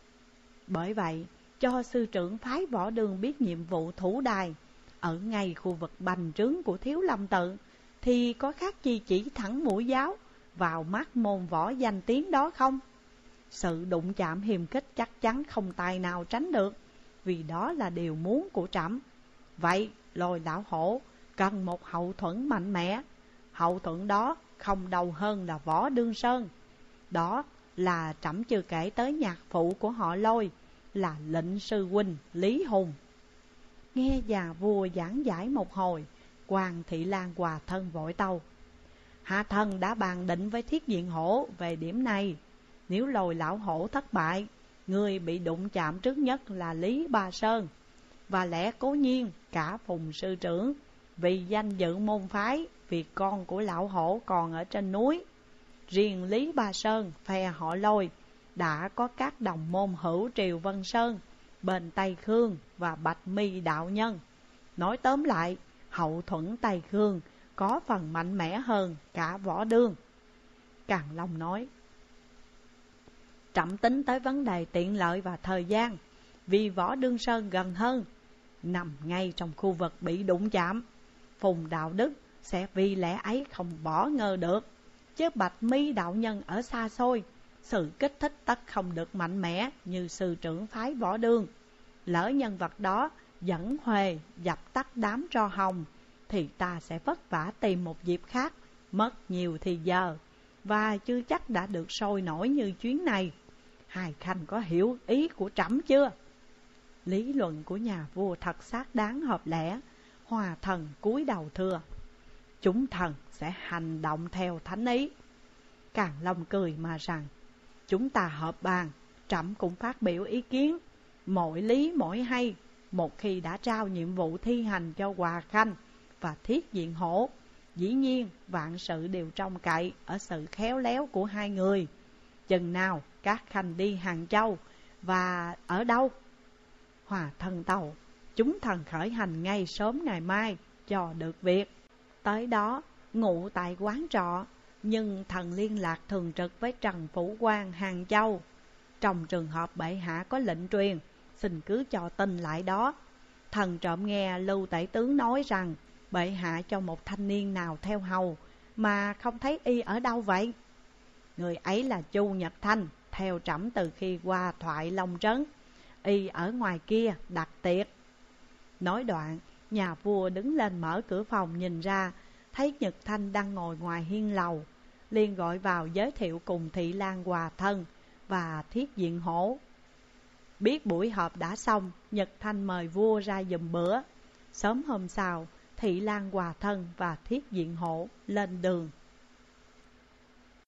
Bởi vậy, cho sư trưởng phái Võ Đương biết nhiệm vụ thủ đài ở ngay khu vực bành trướng của Thiếu Lâm Tự, thì có khác chi chỉ thẳng mũi giáo vào mắt môn võ danh tiếng đó không? Sự đụng chạm hiềm khích chắc chắn không tài nào tránh được, vì đó là điều muốn của trẫm. Vậy Lôi lão hổ cần một hậu thuẫn mạnh mẽ. Hậu thuẫn đó không đâu hơn là Võ Đương Sơn. Đó là trẫm chưa kể tới nhạc phụ của họ Lôi, là lệnh sư huynh Lý Hùng. Nghe già vua giảng giải một hồi, Hoàng Thị Lan hòa thân vội tâu: hạ thần đã bàn định với Thiết Diện Hổ về điểm này. Nếu Lôi lão hổ thất bại, người bị đụng chạm trước nhất là Lý Ba Sơn. Và lẽ cố nhiên cả Phùng sư trưởng, vì danh dự môn phái, vì con của lão hổ còn ở trên núi. Riêng Lý Ba Sơn phe họ Lôi đã có các đồng môn hữu Triều Vân Sơn, bên Tây Khương và Bạch Mi đạo nhân. Nói tóm lại, hậu thuẫn Tây Khương có phần mạnh mẽ hơn cả Võ Đương. Càn Long nói: trẫm tính tới vấn đề tiện lợi và thời gian, vì Võ Đương Sơn gần hơn, nằm ngay trong khu vực bị đụng chạm. Phùng Đạo Đức sẽ vì lẽ ấy không bỏ ngơ được, chứ Bạch Mi đạo nhân ở xa xôi, sự kích thích tất không được mạnh mẽ như sư trưởng phái Võ Đương. Lỡ nhân vật đó dẫn huề dập tắt đám tro hồng, thì ta sẽ vất vả tìm một dịp khác, mất nhiều thì giờ, và chưa chắc đã được sôi nổi như chuyến này. Hai khanh có hiểu ý của trẫm chưa? Lý luận của nhà vua thật xác đáng hợp lẽ. Hòa thần cúi đầu thưa: chúng thần sẽ hành động theo thánh ý. Càn Long cười mà rằng: chúng ta họp bàn, trẫm cũng phát biểu ý kiến, mỗi lý mỗi hay. Một khi đã trao nhiệm vụ thi hành cho Hòa Khanh và Thiết Diện Hổ, dĩ nhiên vạn sự đều trông cậy ở sự khéo léo của hai người. Chừng nào các khanh đi Hàng Châu và ở đâu? Hòa thân tàu: chúng thần khởi hành ngay sớm ngày mai cho được việc. Tới đó ngụ tại quán trọ, nhưng thần liên lạc thường trực với Trần Phủ Quan Hàng Châu. Trong trường hợp bệ hạ có lệnh truyền, xin cứ cho tin lại đó. Thần trộm nghe Lưu Tể Tướng nói rằng bệ hạ cho một thanh niên nào theo hầu mà không thấy y ở đâu vậy? Người ấy là Chu Nhật Thanh, theo trẫm từ khi qua Thoại Long Trấn. Y ở ngoài kia đặt tiệc. Nói đoạn, nhà vua đứng lên mở cửa phòng nhìn ra, thấy Nhật Thanh đang ngồi ngoài hiên lầu, liền gọi vào giới thiệu cùng Thị Lan hòa thân và Thiết Diện Hổ. Biết buổi họp đã xong, Nhật Thanh mời vua ra giùm bữa. Sớm hôm sau, Thị Lan hòa thân và Thiết Diện Hổ lên đường